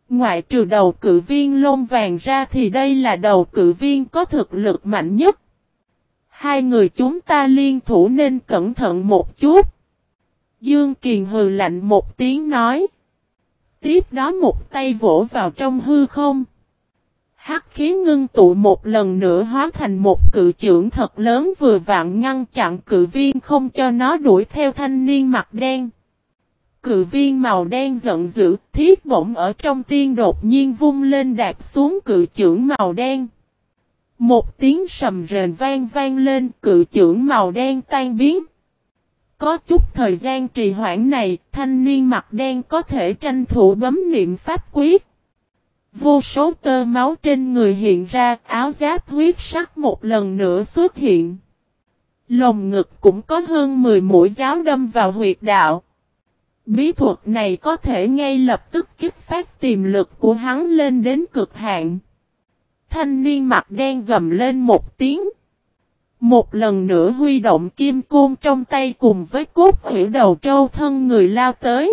[SPEAKER 1] Ngoại trừ đầu cự viên lông vàng ra thì đây là đầu cự viên có thực lực mạnh nhất. Hai người chúng ta liên thủ nên cẩn thận một chút. Dương Kiền hừ lạnh một tiếng nói. Tiếp đó một tay vỗ vào trong hư không. Hắc khí ngưng tụ một lần nữa hóa thành một cự chưởng thật lớn vừa vặn ngăn chặn cự viên không cho nó đuổi theo thanh niên mặt đen. Cự viên màu đen giận dữ, thiết bổng ở trong tiên đột nhiên vung lên đạp xuống cự chưởng màu đen. Một tiếng sầm rền vang lên, cự chưởng màu đen tan biến. Có chút thời gian trì hoãn này, thanh niên mặt đen có thể tranh thủ bấm niệm pháp quyết. Vô số tơ máu trên người hiện ra, áo giáp huyết sắc một lần nữa xuất hiện. Lồng ngực cũng có hơn 10 mũi giáo đâm vào huyệt đạo. Bí thuật này có thể ngay lập tức kích phát tiềm lực của hắn lên đến cực hạn. Thanh niên mặt đen gầm lên một tiếng. Một lần nữa huy động kim côn trong tay cùng với cốt hủy đầu trâu thân người lao tới.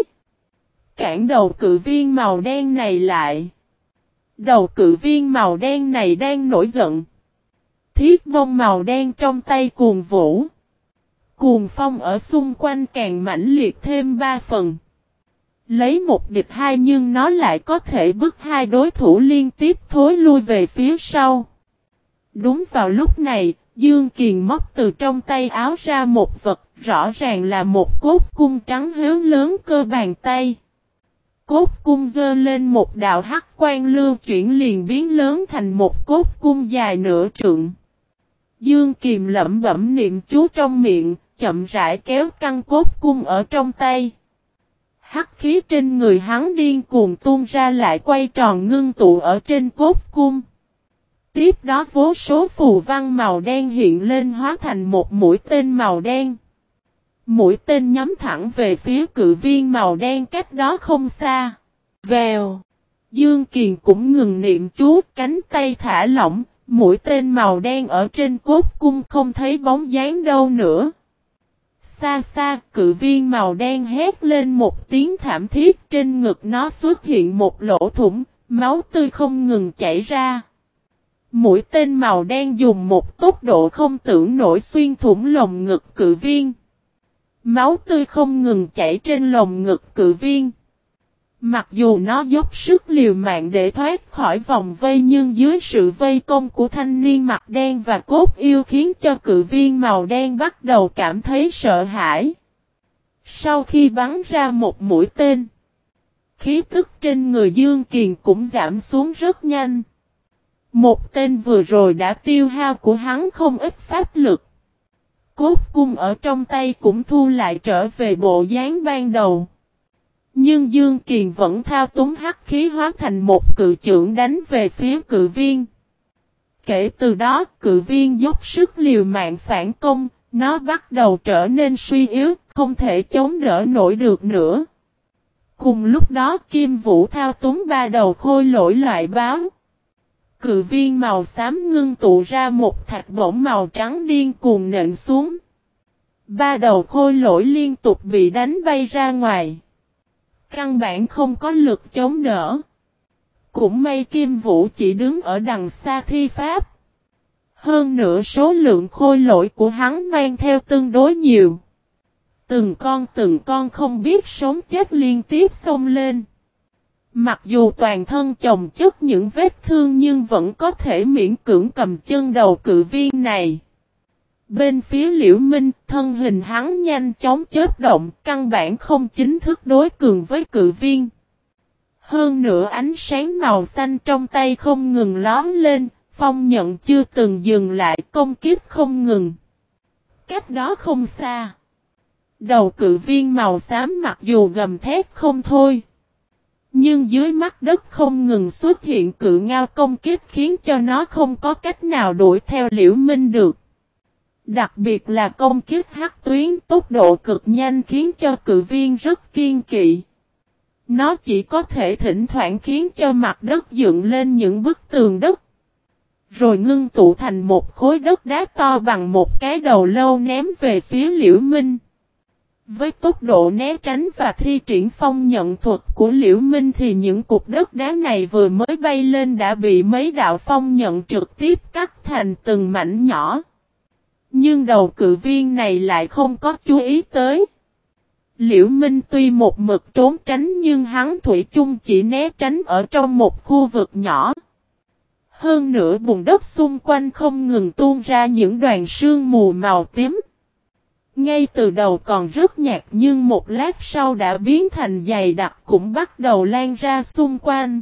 [SPEAKER 1] Cản đầu cự viên màu đen này lại. Đầu cự viên màu đen này đang nổi giận. Thiết bông màu đen trong tay cuồng vũ. Cuồng phong ở xung quanh càng mãnh liệt thêm 3 phần. Lấy một địch hai nhưng nó lại có thể bức hai đối thủ liên tiếp thối lui về phía sau. Đúng vào lúc này, Dương Kiền móc từ trong tay áo ra một vật, rõ ràng là một cốt cung trắng héo lớn cơ bàn tay. Cốt cung dơ lên một đạo hắc quang lưu chuyển liền biến lớn thành một cốt cung dài nửa trượng. Dương Kiền lẩm bẩm niệm chú trong miệng, chậm rãi kéo căn cốt cung ở trong tay. Hắc khí trên người hắn điên cuồng tuôn ra lại quay tròn ngưng tụ ở trên cốt cung. Tiếp đó vô số phù văn màu đen hiện lên hóa thành một mũi tên màu đen. Mũi tên nhắm thẳng về phía cự viên màu đen cách đó không xa. Vèo. Dương Kiền cũng ngừng niệm chú, cánh tay thả lỏng, mũi tên màu đen ở trên cốt cung không thấy bóng dáng đâu nữa. Xa xa, cự viên màu đen hét lên một tiếng thảm thiết, trên ngực nó xuất hiện một lỗ thủng, máu tươi không ngừng chảy ra. Mũi tên màu đen dùng một tốc độ không tưởng nổi xuyên thủng lồng ngực cự viên. Máu tươi không ngừng chảy trên lồng ngực cự viên. Mặc dù nó dốc sức liều mạng để thoát khỏi vòng vây nhưng dưới sự vây công của thanh niên mặt đen và cốt yêu khiến cho cự viên màu đen bắt đầu cảm thấy sợ hãi. Sau khi bắn ra một mũi tên, khí tức trên người Dương Kiền cũng giảm xuống rất nhanh. Một tên vừa rồi đã tiêu hao của hắn không ít pháp lực. Cốt cung ở trong tay cũng thu lại trở về bộ dáng ban đầu. Nhưng Dương Kiền vẫn thao túng hắc khí hóa thành một cự chưởng đánh về phía cự viên. Kể từ đó, cự viên dốc sức liều mạng phản công, nó bắt đầu trở nên suy yếu, không thể chống đỡ nổi được nữa. Cùng lúc đó Kim Vũ thao túng 3 đầu khôi lỗi loại báo. Cự viên màu xám ngưng tụ ra một thạch bổng màu trắng điên cuồng nện xuống. 3 đầu khôi lỗi liên tục bị đánh bay ra ngoài. Căn bản không có lực chống đỡ. Cũng may Kim Vũ chỉ đứng ở đằng xa thi pháp. Hơn nữa số lượng khôi lỗi của hắn mang theo tương đối nhiều. Từng con không biết sống chết liên tiếp xông lên. Mặc dù toàn thân chồng chất những vết thương nhưng vẫn có thể miễn cưỡng cầm chân đầu cự viên này. Bên phía Liễu Minh, thân hình hắn nhanh chóng chớp động, căn bản không chính thức đối cường với cự viên. Hơn nữa ánh sáng màu xanh trong tay không ngừng lóm lên, phong nhận chưa từng dừng lại, công kiếp không ngừng. Cách đó không xa. Đầu cự viên màu xám mặc dù gầm thét không thôi. Nhưng dưới mắt đất không ngừng xuất hiện cự ngao công kiếp khiến cho nó không có cách nào đuổi theo Liễu Minh được. Đặc biệt là công kiếp hắc tuyến tốc độ cực nhanh khiến cho cự viên rất kiên kỵ. Nó chỉ có thể thỉnh thoảng khiến cho mặt đất dựng lên những bức tường đất. Rồi ngưng tụ thành một khối đất đá to bằng một cái đầu lâu ném về phía Liễu Minh. Với tốc độ né tránh và thi triển phong nhận thuật của Liễu Minh thì những cục đất đá này vừa mới bay lên đã bị mấy đạo phong nhận trực tiếp cắt thành từng mảnh nhỏ. Nhưng đầu cự viên này lại không có chú ý tới. Liễu Minh tuy một mực trốn tránh nhưng hắn thủy chung chỉ né tránh ở trong một khu vực nhỏ. Hơn nữa bùn đất xung quanh không ngừng tuôn ra những đoàn sương mù màu tím. Ngay từ đầu còn rất nhạt nhưng một lát sau đã biến thành dày đặc cũng bắt đầu lan ra xung quanh.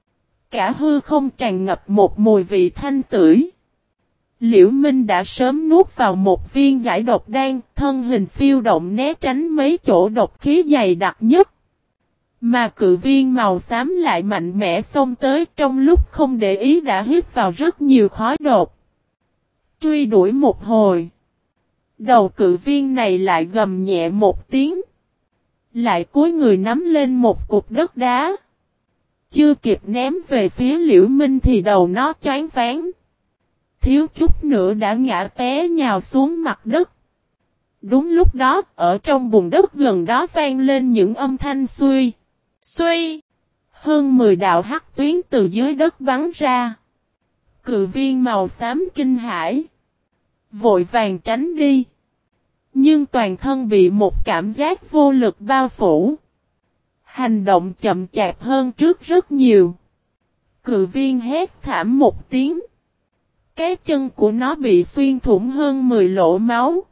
[SPEAKER 1] Cả hư không tràn ngập một mùi vị thanh tưởi. Liễu Minh đã sớm nuốt vào một viên giải độc đan, thân hình phiêu động né tránh mấy chỗ độc khí dày đặc nhất. Mà cự viên màu xám lại mạnh mẽ xông tới, trong lúc không để ý đã hít vào rất nhiều khói độc. Truy đuổi một hồi. Đầu cự viên này lại gầm nhẹ một tiếng. Lại cúi người nắm lên một cục đất đá. Chưa kịp ném về phía Liễu Minh thì đầu nó choáng váng. Thiếu chút nữa đã ngã té nhào xuống mặt đất. Đúng lúc đó, ở trong bùn đất gần đó vang lên những âm thanh xuy. Xuy! Hơn 10 đạo hắc tuyến từ dưới đất bắn ra. Cự viên màu xám kinh hãi. Vội vàng tránh đi. Nhưng toàn thân bị một cảm giác vô lực bao phủ. Hành động chậm chạp hơn trước rất nhiều. Cự viên hét thảm một tiếng. Cái chân của nó bị xuyên thủng hơn 10 lỗ máu.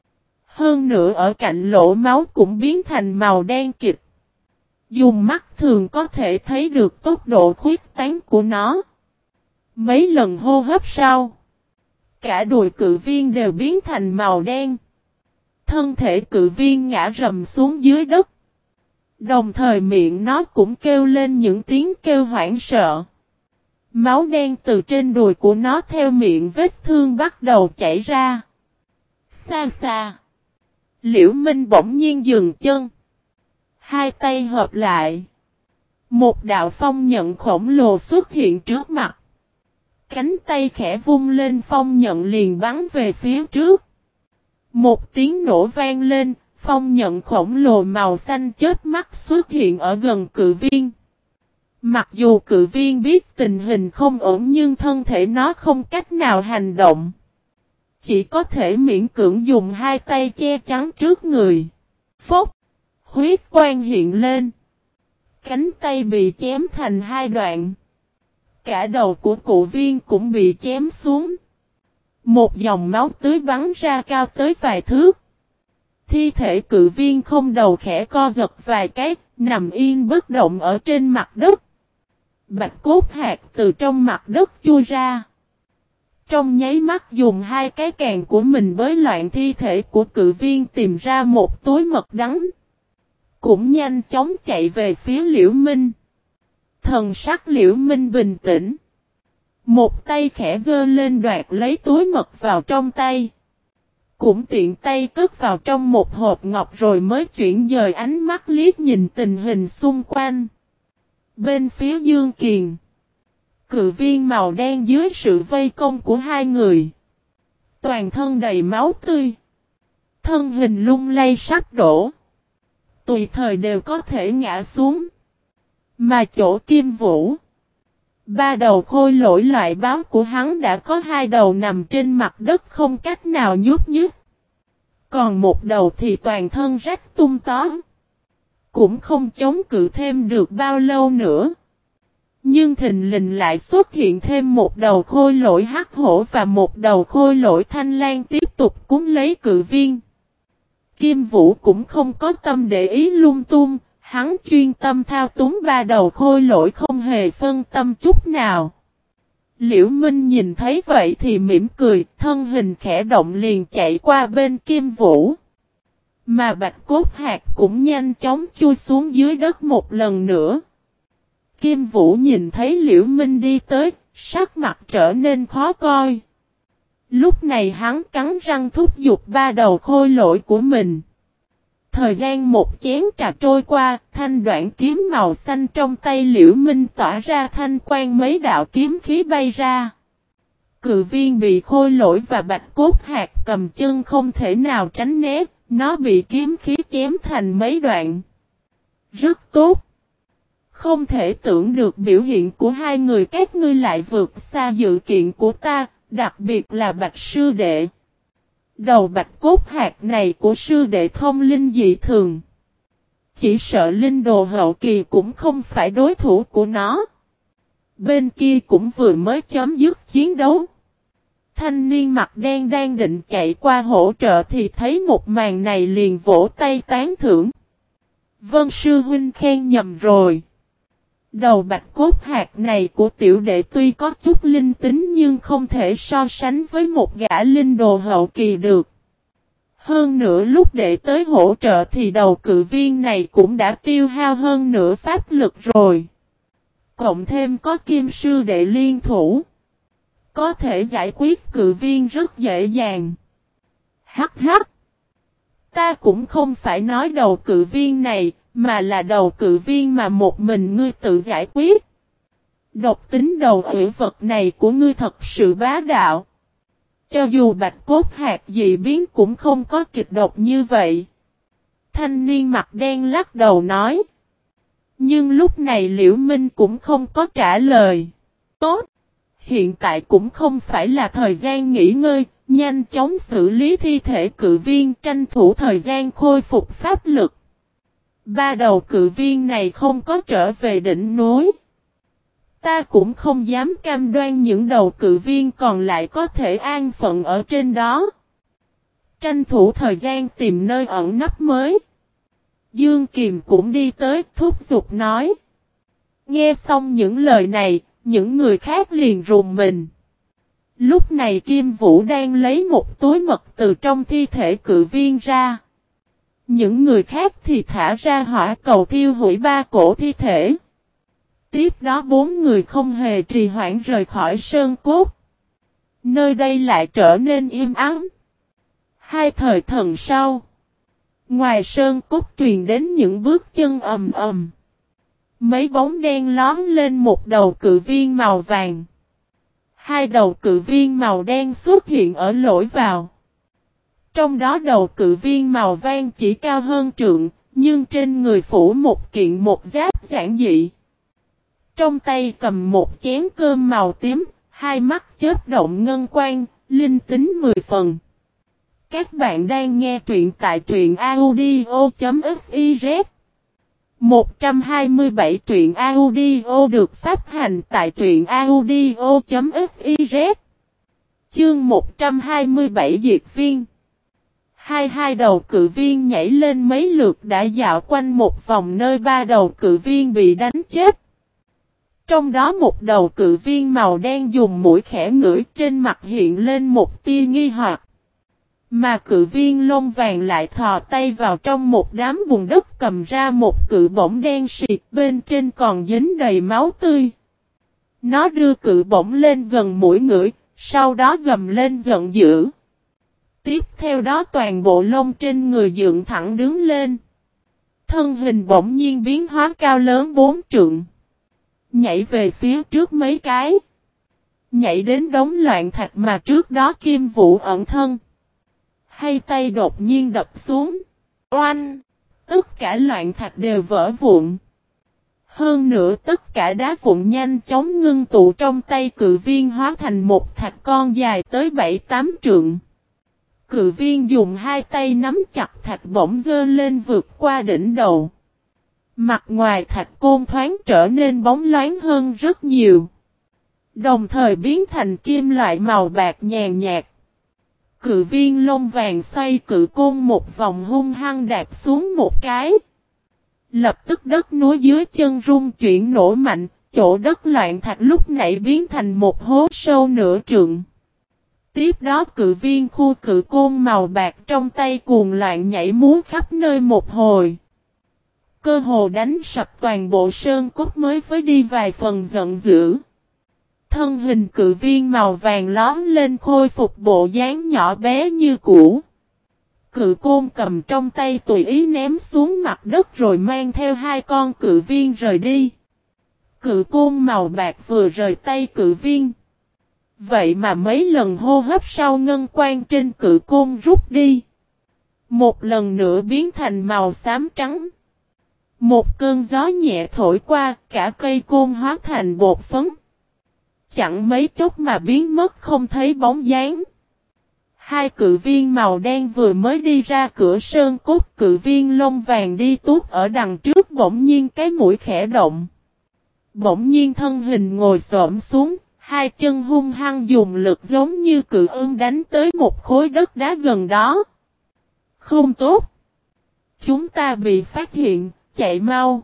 [SPEAKER 1] Hơn nữa ở cạnh lỗ máu cũng biến thành màu đen kịt. Dùng mắt thường có thể thấy được tốc độ khuyết tán của nó. Mấy lần hô hấp sau, cả đùi cự viên đều biến thành màu đen. Thân thể cự viên ngã rầm xuống dưới đất. Đồng thời miệng nó cũng kêu lên những tiếng kêu hoảng sợ. Máu đen từ trên đùi của nó theo miệng vết thương bắt đầu chảy ra. Xa xa. Liễu Minh bỗng nhiên dừng chân. Hai tay hợp lại. Một đạo phong nhận khổng lồ xuất hiện trước mặt. Cánh tay khẽ vung lên, phong nhận liền bắn về phía trước. Một tiếng nổ vang lên, phong nhận khổng lồ màu xanh chớp mắt xuất hiện ở gần cự viên. Mặc dù cự viên biết tình hình không ổn nhưng thân thể nó không cách nào hành động. Chỉ có thể miễn cưỡng dùng hai tay che chắn trước người. Phốc! Huyết quang hiện lên. Cánh tay bị chém thành hai đoạn. Cả đầu của cụ viên cũng bị chém xuống. Một dòng máu tươi bắn ra cao tới vài thước. Thi thể cự viên không đầu khẽ co giật vài cái, nằm yên bất động ở trên mặt đất. Bạch cốt hạt từ trong mặt đất chui ra. Trong nháy mắt dùng hai cái càng của mình bới loạn thi thể của cự viên tìm ra một túi mật đắng. Cũng nhanh chóng chạy về phía Liễu Minh. Thần sắc Liễu Minh bình tĩnh. Một tay khẽ giơ lên đoạt lấy túi mật vào trong tay. Cũng tiện tay cất vào trong một hộp ngọc rồi mới chuyển dời ánh mắt liếc nhìn tình hình xung quanh. Bên phía Dương Kiền, cự viên màu đen dưới sự vây công của hai người. Toàn thân đầy máu tươi. Thân hình lung lay sắp đổ. Tùy thời đều có thể ngã xuống. Mà chỗ Kim Vũ, ba đầu khôi lỗi loại báo của hắn đã có hai đầu nằm trên mặt đất không cách nào nhúc nhích. Còn một đầu thì toàn thân rách tung tó. Cũng không chống cự thêm được bao lâu nữa. Nhưng thình lình lại xuất hiện thêm một đầu khôi lỗi hắc hổ và một đầu khôi lỗi thanh lan tiếp tục cúng lấy cự viên. Kim Vũ cũng không có tâm để ý lung tung, hắn chuyên tâm thao túng ba đầu khôi lỗi không hề phân tâm chút nào. Liễu Minh nhìn thấy vậy thì mỉm cười, thân hình khẽ động liền chạy qua bên Kim Vũ. Mà Bạch Cốt Hạt cũng nhanh chóng chui xuống dưới đất một lần nữa. Kim Vũ nhìn thấy Liễu Minh đi tới, sắc mặt trở nên khó coi. Lúc này hắn cắn răng thúc giục ba đầu khôi lỗi của mình. Thời gian một chén trà trôi qua, thanh đoạn kiếm màu xanh trong tay Liễu Minh tỏa ra thanh quang, mấy đạo kiếm khí bay ra. Cự viên bị khôi lỗi và Bạch Cốt Hạt cầm chân không thể nào tránh né, Nó bị kiếm khí chém thành mấy đoạn. Rất tốt. Không thể tưởng được biểu hiện của hai người các ngươi lại vượt xa dự kiện của ta, đặc biệt là Bạch sư đệ. Đầu bạch cốt hạt này của sư đệ thông linh dị thường. Chỉ sợ linh đồ hậu kỳ cũng không phải đối thủ của nó. Bên kia cũng vừa mới chấm dứt chiến đấu. Thanh niên mặt đen đang định chạy qua hỗ trợ thì thấy một màn này liền vỗ tay tán thưởng. Vân sư huynh khen nhầm rồi. Đầu bạch cốt hạt này của tiểu đệ tuy có chút linh tính nhưng không thể so sánh với một gã linh đồ hậu kỳ được. Hơn nữa lúc đệ tới hỗ trợ thì đầu cự viên này cũng đã tiêu hao hơn nửa pháp lực rồi. Cộng thêm có kim sư đệ liên thủ. Có thể giải quyết cự viên rất dễ dàng. Hắc hắc. Ta cũng không phải nói đầu cự viên này, mà là đầu cự viên mà một mình ngươi tự giải quyết. Độc tính đầu hủy vật này của ngươi thật sự bá đạo. Cho dù bạch cốt hạt dị biến cũng không có kịch độc như vậy. Thanh niên mặt đen lắc đầu nói. Nhưng lúc này Liễu Minh cũng không có trả lời. Tốt. Hiện tại cũng không phải là thời gian nghỉ ngơi, nhanh chóng xử lý thi thể cự viên tranh thủ thời gian khôi phục pháp lực. Ba đầu cự viên này không có trở về đỉnh núi. Ta cũng không dám cam đoan những đầu cự viên còn lại có thể an phận ở trên đó. Tranh thủ thời gian tìm nơi ẩn nấp mới. Dương Kiềm cũng đi tới thúc giục nói. Nghe xong những lời này, những người khác liền rùng mình. Lúc này Kim Vũ đang lấy một túi mật từ trong thi thể cự viên ra. Những người khác thì thả ra hỏa cầu thiêu hủy ba cổ thi thể. Tiếp đó bốn người không hề trì hoãn rời khỏi sơn cốt. Nơi đây lại trở nên im ắng. Hai thời thần sau. Ngoài sơn cốt truyền đến những bước chân ầm ầm. Mấy bóng đen lóm lên một đầu cự viên màu vàng. Hai đầu cự viên màu đen xuất hiện ở lối vào. Trong đó đầu cự viên màu vàng chỉ cao hơn trượng, nhưng trên người phủ một kiện một giáp giản dị. Trong tay cầm một chén cơm màu tím, hai mắt chớp động ngân quang, linh tính 10 phần. Các bạn đang nghe truyện tại truyện audio.fiz 127 truyện audio được phát hành tại truyện audio.fiz Chương 127 Diệt Viên. Hai đầu cự viên nhảy lên mấy lượt đã dạo quanh một vòng nơi ba đầu cự viên bị đánh chết. Trong đó một đầu cự viên màu đen dùng mũi khẽ ngửi, trên mặt hiện lên một tia nghi hoặc. Mà cự viên lông vàng lại thò tay vào trong một đám bùn đất cầm ra một cự bổng đen xịt, bên trên còn dính đầy máu tươi. Nó đưa cự bổng lên gần mũi ngửi, sau đó gầm lên giận dữ. Tiếp theo đó toàn bộ lông trên người dựng thẳng đứng lên. Thân hình bỗng nhiên biến hóa cao lớn 4 trượng. Nhảy về phía trước mấy cái. Nhảy đến đống loạn thạch mà trước đó Kim Vũ ẩn thân. Hai tay đột nhiên đập xuống. Oanh! Tất cả loạn thạch đều vỡ vụn. Hơn nữa tất cả đá vụn nhanh chóng ngưng tụ trong tay cự viên hóa thành một thạch con dài tới 7-8 trượng. Cự viên dùng hai tay nắm chặt thạch bổng dơ lên vượt qua đỉnh đầu. Mặt ngoài thạch côn thoáng trở nên bóng loáng hơn rất nhiều. Đồng thời biến thành kim loại màu bạc nhàn nhạt. Cự viên lông vàng xoay cự côn một vòng hung hăng đạp xuống một cái. Lập tức đất núi dưới chân rung chuyển nổ mạnh, chỗ đất loạn thạch lúc nãy biến thành một hố sâu nửa trượng. Tiếp đó cự viên khu cự côn màu bạc trong tay cuồng loạn nhảy múa khắp nơi một hồi. Cơ hồ đánh sập toàn bộ sơn cốt mới với đi vài phần giận dữ. Thân hình cự viên màu vàng lóm lên khôi phục bộ dáng nhỏ bé như cũ. Cự côn cầm trong tay tùy ý ném xuống mặt đất rồi mang theo hai con cự viên rời đi. Cự côn màu bạc vừa rời tay cự viên. Vậy mà mấy lần hô hấp sau ngân quan trên cự côn rút đi. một lần nữa biến thành màu xám trắng. Một cơn gió nhẹ thổi qua, cả cây côn hóa thành bột phấn. Chẳng mấy chốc mà biến mất không thấy bóng dáng. Hai cự viên màu đen vừa mới đi ra cửa sơn cốt, cự viên lông vàng đi tuốt ở đằng trước bỗng nhiên cái mũi khẽ động. Bỗng nhiên thân hình ngồi xổm xuống, hai chân hung hăng dùng lực giống như cự ưng đánh tới một khối đất đá gần đó. Không tốt! Chúng ta bị phát hiện, chạy mau!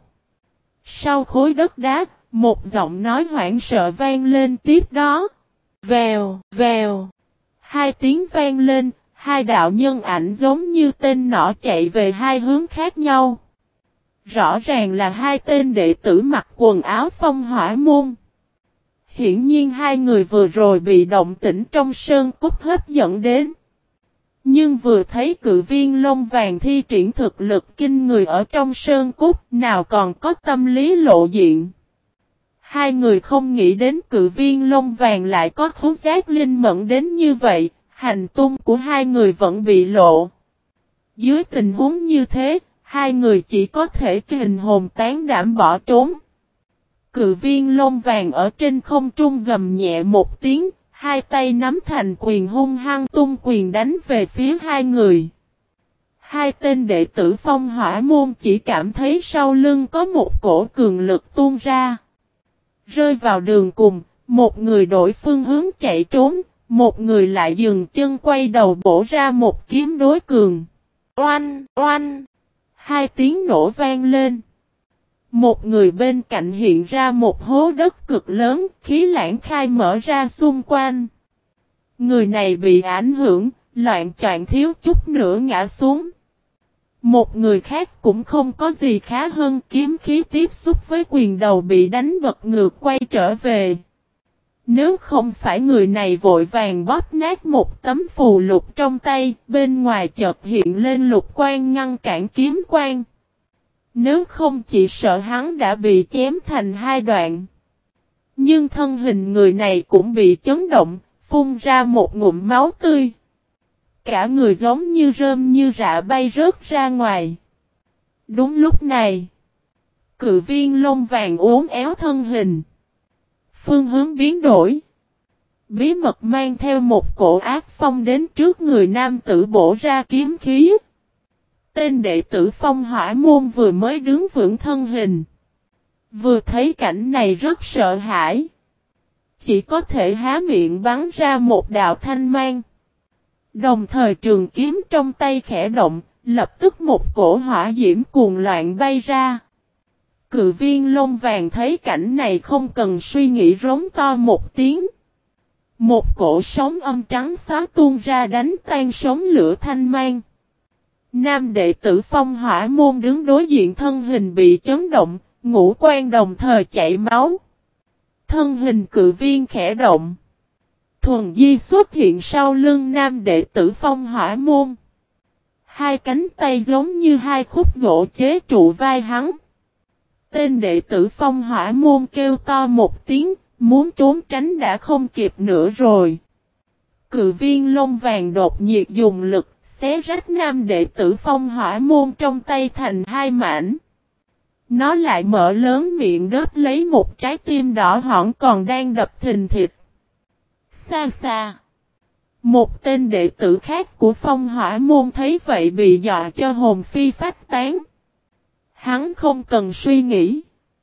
[SPEAKER 1] Sau khối đất đá, một giọng nói hoảng sợ vang lên tiếp đó. Vèo, vèo! Hai tiếng vang lên, hai đạo nhân ảnh giống như tên nỏ chạy về hai hướng khác nhau. Rõ ràng là hai tên đệ tử mặc quần áo phong hỏa môn. Hiển nhiên hai người vừa rồi bị động tĩnh trong sơn cốt hấp dẫn đến. Nhưng vừa thấy cự viên lông vàng thi triển thực lực kinh người ở trong sơn cốt, nào còn có tâm lý lộ diện. Hai người không nghĩ đến cự viên lông vàng lại có khứu giác linh mẫn đến như vậy, hành tung của hai người vẫn bị lộ. Dưới tình huống như thế, hai người chỉ có thể kình hồn tán đảm bỏ trốn. Cự viên lông vàng ở trên không trung gầm nhẹ một tiếng, hai tay nắm thành quyền hung hăng tung quyền đánh về phía hai người. Hai tên đệ tử phong hỏa môn chỉ cảm thấy sau lưng có một cổ cường lực tuôn ra. Rơi vào đường cùng, một người đổi phương hướng chạy trốn, một người lại dừng chân quay đầu bổ ra một kiếm đối cường. Oanh, oanh! Hai tiếng nổ vang lên. Một người bên cạnh hiện ra một hố đất cực lớn, khí lãng khai mở ra xung quanh. Người này bị ảnh hưởng, loạn choạng thiếu chút nữa ngã xuống. Một người khác cũng không có gì khá hơn, kiếm khí tiếp xúc với quyền đầu bị đánh bật ngược quay trở về. Nếu không phải người này vội vàng bóp nát một tấm phù lục trong tay, bên ngoài chợt hiện lên lục quang ngăn cản kiếm quang. Nếu không chỉ sợ hắn đã bị chém thành hai đoạn. Nhưng thân hình người này cũng bị chấn động, phun ra một ngụm máu tươi. Cả người giống như rơm như rạ bay rớt ra ngoài. Đúng lúc này, cự viên lông vàng uốn éo thân hình. Phương hướng biến đổi. Bí mật mang theo một cổ ác phong đến trước người nam tử bổ ra kiếm khí. Tên đệ tử phong hỏa môn vừa mới đứng vững thân hình. Vừa thấy cảnh này rất sợ hãi. Chỉ có thể há miệng bắn ra một đạo thanh mang. Đồng thời trường kiếm trong tay khẽ động, lập tức một cổ hỏa diễm cuồng loạn bay ra. Cự viên lông vàng thấy cảnh này không cần suy nghĩ rống to một tiếng. Một cổ sóng âm trắng xóa tuôn ra đánh tan sóng lửa thanh mang. Nam đệ tử phong hỏa môn đứng đối diện thân hình bị chấn động, ngũ quan đồng thời chảy máu. Thân hình cự viên khẽ động. Thuần di xuất hiện sau lưng nam đệ tử phong hỏa môn. Hai cánh tay giống như hai khúc gỗ chế trụ vai hắn. Tên đệ tử phong hỏa môn kêu to một tiếng, muốn trốn tránh đã không kịp nữa rồi. Cự viên lông vàng đột nhiệt dùng lực, xé rách nam đệ tử phong hỏa môn trong tay thành hai mảnh. Nó lại mở lớn miệng đớp lấy một trái tim đỏ hỏn còn đang đập thình thịch. Xa xa. Một tên đệ tử khác của phong hỏa môn thấy vậy bị dọa cho hồn phi phách tán. Hắn không cần suy nghĩ.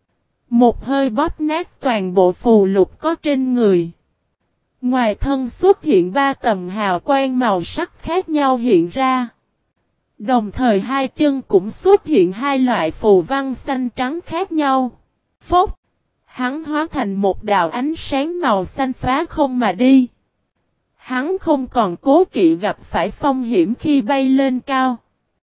[SPEAKER 1] Một hơi bóp nát toàn bộ phù lục có trên người. Ngoài thân xuất hiện ba tầng hào quang màu sắc khác nhau hiện ra. Đồng thời hai chân cũng xuất hiện hai loại phù văn xanh trắng khác nhau. Phốc! Hắn hóa thành một đạo ánh sáng màu xanh phá không mà đi. Hắn không còn cố kỵ gặp phải phong hiểm khi bay lên cao.